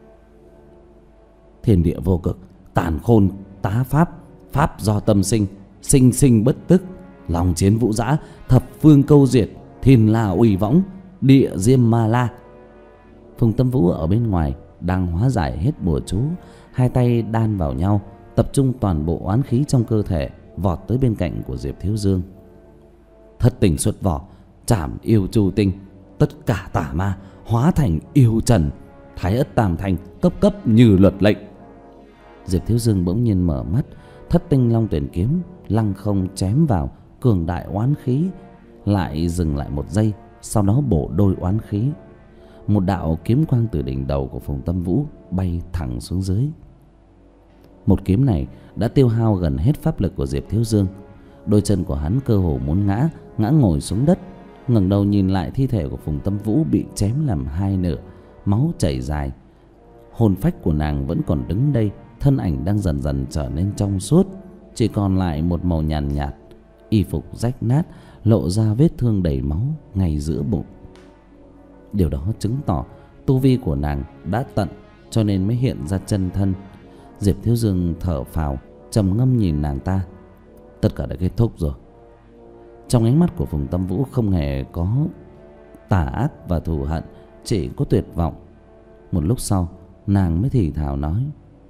Thiên địa vô cực, tàn khôn tá pháp, pháp do tâm sinh, sinh sinh bất tức, lòng chiến vũ dã, thập phương câu diệt, thiên la uy võng, địa diêm ma la. Phùng Tâm Vũ ở bên ngoài đang hóa giải hết bùa chú, hai tay đan vào nhau, tập trung toàn bộ oán khí trong cơ thể, vọt tới bên cạnh của Diệp Thiếu Dương. Thất tình xuất vỏ, chảm yêu chu tinh, tất cả tà ma hóa thành yêu trần, thái ất tam thành cấp cấp như luật lệnh. Diệp Thiếu Dương bỗng nhiên mở mắt, Thất Tinh Long Tuyển kiếm lăng không chém vào, cường đại oán khí, lại dừng lại một giây, sau đó bổ đôi oán khí. Một đạo kiếm quang từ đỉnh đầu của Phùng Tâm Vũ bay thẳng xuống dưới. Một kiếm này đã tiêu hao gần hết pháp lực của Diệp Thiếu Dương. Đôi chân của hắn cơ hồ muốn ngã, ngã ngồi xuống đất. Ngẩng đầu nhìn lại, thi thể của Phùng Tâm Vũ bị chém làm hai nửa, máu chảy dài. Hồn phách của nàng vẫn còn đứng đây, thân ảnh đang dần dần trở nên trong suốt, chỉ còn lại một màu nhàn nhạt, nhạt. Y phục rách nát, lộ ra vết thương đầy máu ngay giữa bụng. Điều đó chứng tỏ tu vi của nàng đã tận, cho nên mới hiện ra chân thân. Diệp Thiếu Dương thở phào, trầm ngâm nhìn nàng ta. Tất cả đã kết thúc rồi. Trong ánh mắt của Phùng Tâm Vũ không hề có tà ác và thù hận, chỉ có tuyệt vọng. Một lúc sau, nàng mới thì thào nói: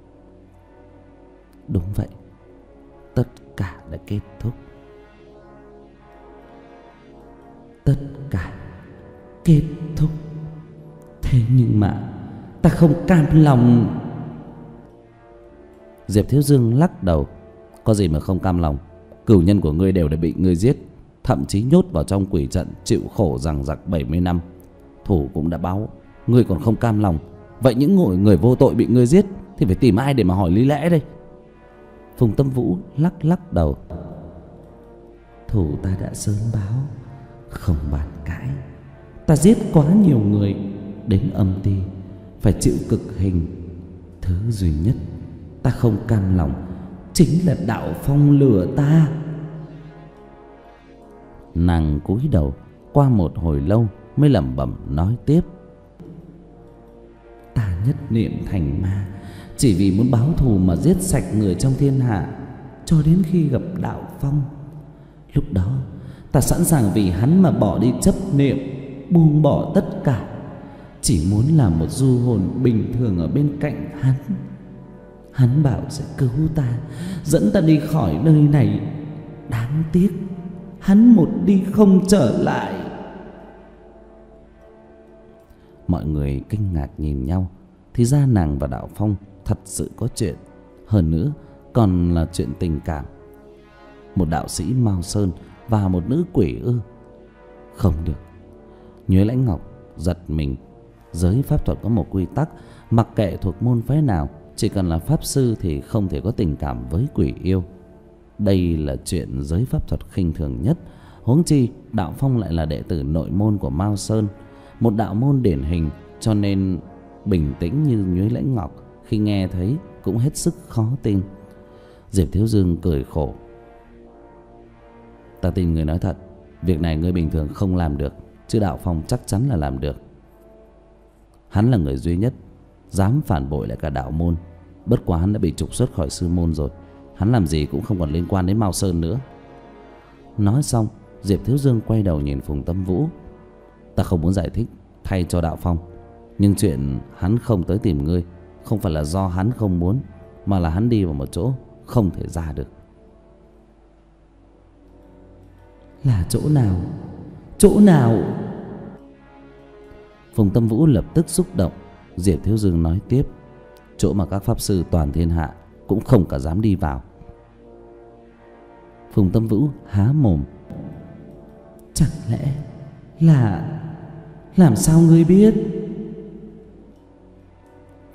đúng vậy, tất cả đã kết thúc. Tất cả kết thúc. Thế nhưng mà ta không cam lòng. Diệp Thiếu Dương lắc đầu. Có gì mà không cam lòng? Cửu nhân của ngươi đều đã bị ngươi giết, thậm chí nhốt vào trong quỷ trận chịu khổ rằng giặc bảy mươi năm. Thủ cũng đã báo, ngươi còn không cam lòng. Vậy những người, người vô tội bị ngươi giết thì phải tìm ai để mà hỏi lý lẽ đây? Phùng Tâm Vũ lắc lắc đầu. Thủ ta đã sớm báo, không bàn cãi. Ta giết quá nhiều người, đến âm ti phải chịu cực hình. Thứ duy nhất ta không cam lòng chính là Đạo Phong lừa ta. Nàng cúi đầu, qua một hồi lâu mới lẩm bẩm nói tiếp: ta nhất niệm thành ma, chỉ vì muốn báo thù mà giết sạch người trong thiên hạ, cho đến khi gặp Đạo Phong. Lúc đó ta sẵn sàng vì hắn mà bỏ đi chấp niệm, buông bỏ tất cả, chỉ muốn làm một du hồn bình thường ở bên cạnh hắn. Hắn bảo sẽ cứu ta, dẫn ta đi khỏi nơi này. Đáng tiếc hắn một đi không trở lại. Mọi người kinh ngạc nhìn nhau. Thì ra nàng và Đạo Phong thật sự có chuyện, hơn nữa còn là chuyện tình cảm. Một đạo sĩ Mao Sơn và một nữ quỷ ư? Không được. Nhuế Lãnh Ngọc giật mình. Giới pháp thuật có một quy tắc, mặc kệ thuộc môn phái nào, chỉ cần là pháp sư thì không thể có tình cảm với quỷ yêu. Đây là chuyện giới pháp thuật khinh thường nhất. Huống chi Đạo Phong lại là đệ tử nội môn của Mao Sơn, một đạo môn điển hình, cho nên bình tĩnh như Nhuế Lãnh Ngọc khi nghe thấy cũng hết sức khó tin. Diệp Thiếu Dương cười khổ. Ta tin người nói thật, việc này người bình thường không làm được, chứ Đạo Phong chắc chắn là làm được. Hắn là người duy nhất dám phản bội lại cả đạo môn. Bất quá hắn đã bị trục xuất khỏi sư môn rồi, hắn làm gì cũng không còn liên quan đến Mao Sơn nữa. Nói xong, Diệp Thiếu Dương quay đầu nhìn Phùng Tâm Vũ. Ta không muốn giải thích thay cho Đạo Phong, nhưng chuyện hắn không tới tìm ngươi không phải là do hắn không muốn, mà là hắn đi vào một chỗ không thể ra được. Là chỗ nào? Chỗ nào? Phùng Tâm Vũ lập tức xúc động. Diệp Thiếu Dương nói tiếp: chỗ mà các pháp sư toàn thiên hạ cũng không cả dám đi vào. Phùng Tâm Vũ há mồm. Chẳng lẽ là... làm sao ngươi biết?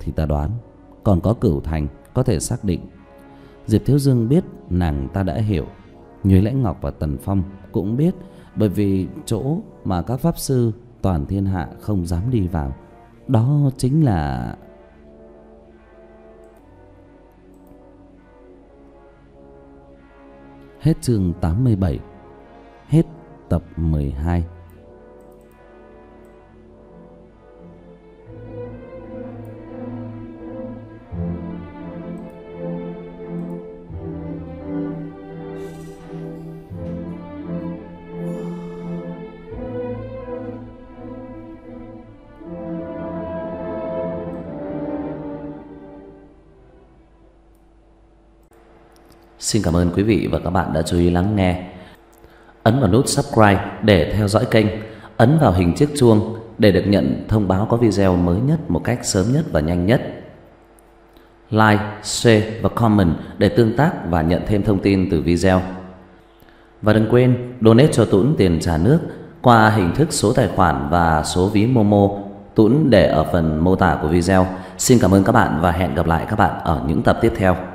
thì ta đoán, còn có Cửu Thành có thể xác định. Diệp Thiếu Dương biết nàng ta đã hiểu. Nhuế Lãnh Ngọc và Tần Phong cũng biết, bởi vì chỗ mà các pháp sư toàn thiên hạ không dám đi vào, đó chính là hết chương tám mươi bảy, hết tập mười hai. Xin cảm ơn quý vị và các bạn đã chú ý lắng nghe. Ấn vào nút subscribe để theo dõi kênh. Ấn vào hình chiếc chuông để được nhận thông báo có video mới nhất một cách sớm nhất và nhanh nhất. Like, share và comment để tương tác và nhận thêm thông tin từ video. Và đừng quên donate cho Tuấn tiền trả nước qua hình thức số tài khoản và số ví Momo. Tuấn để ở phần mô tả của video. Xin cảm ơn các bạn và hẹn gặp lại các bạn ở những tập tiếp theo.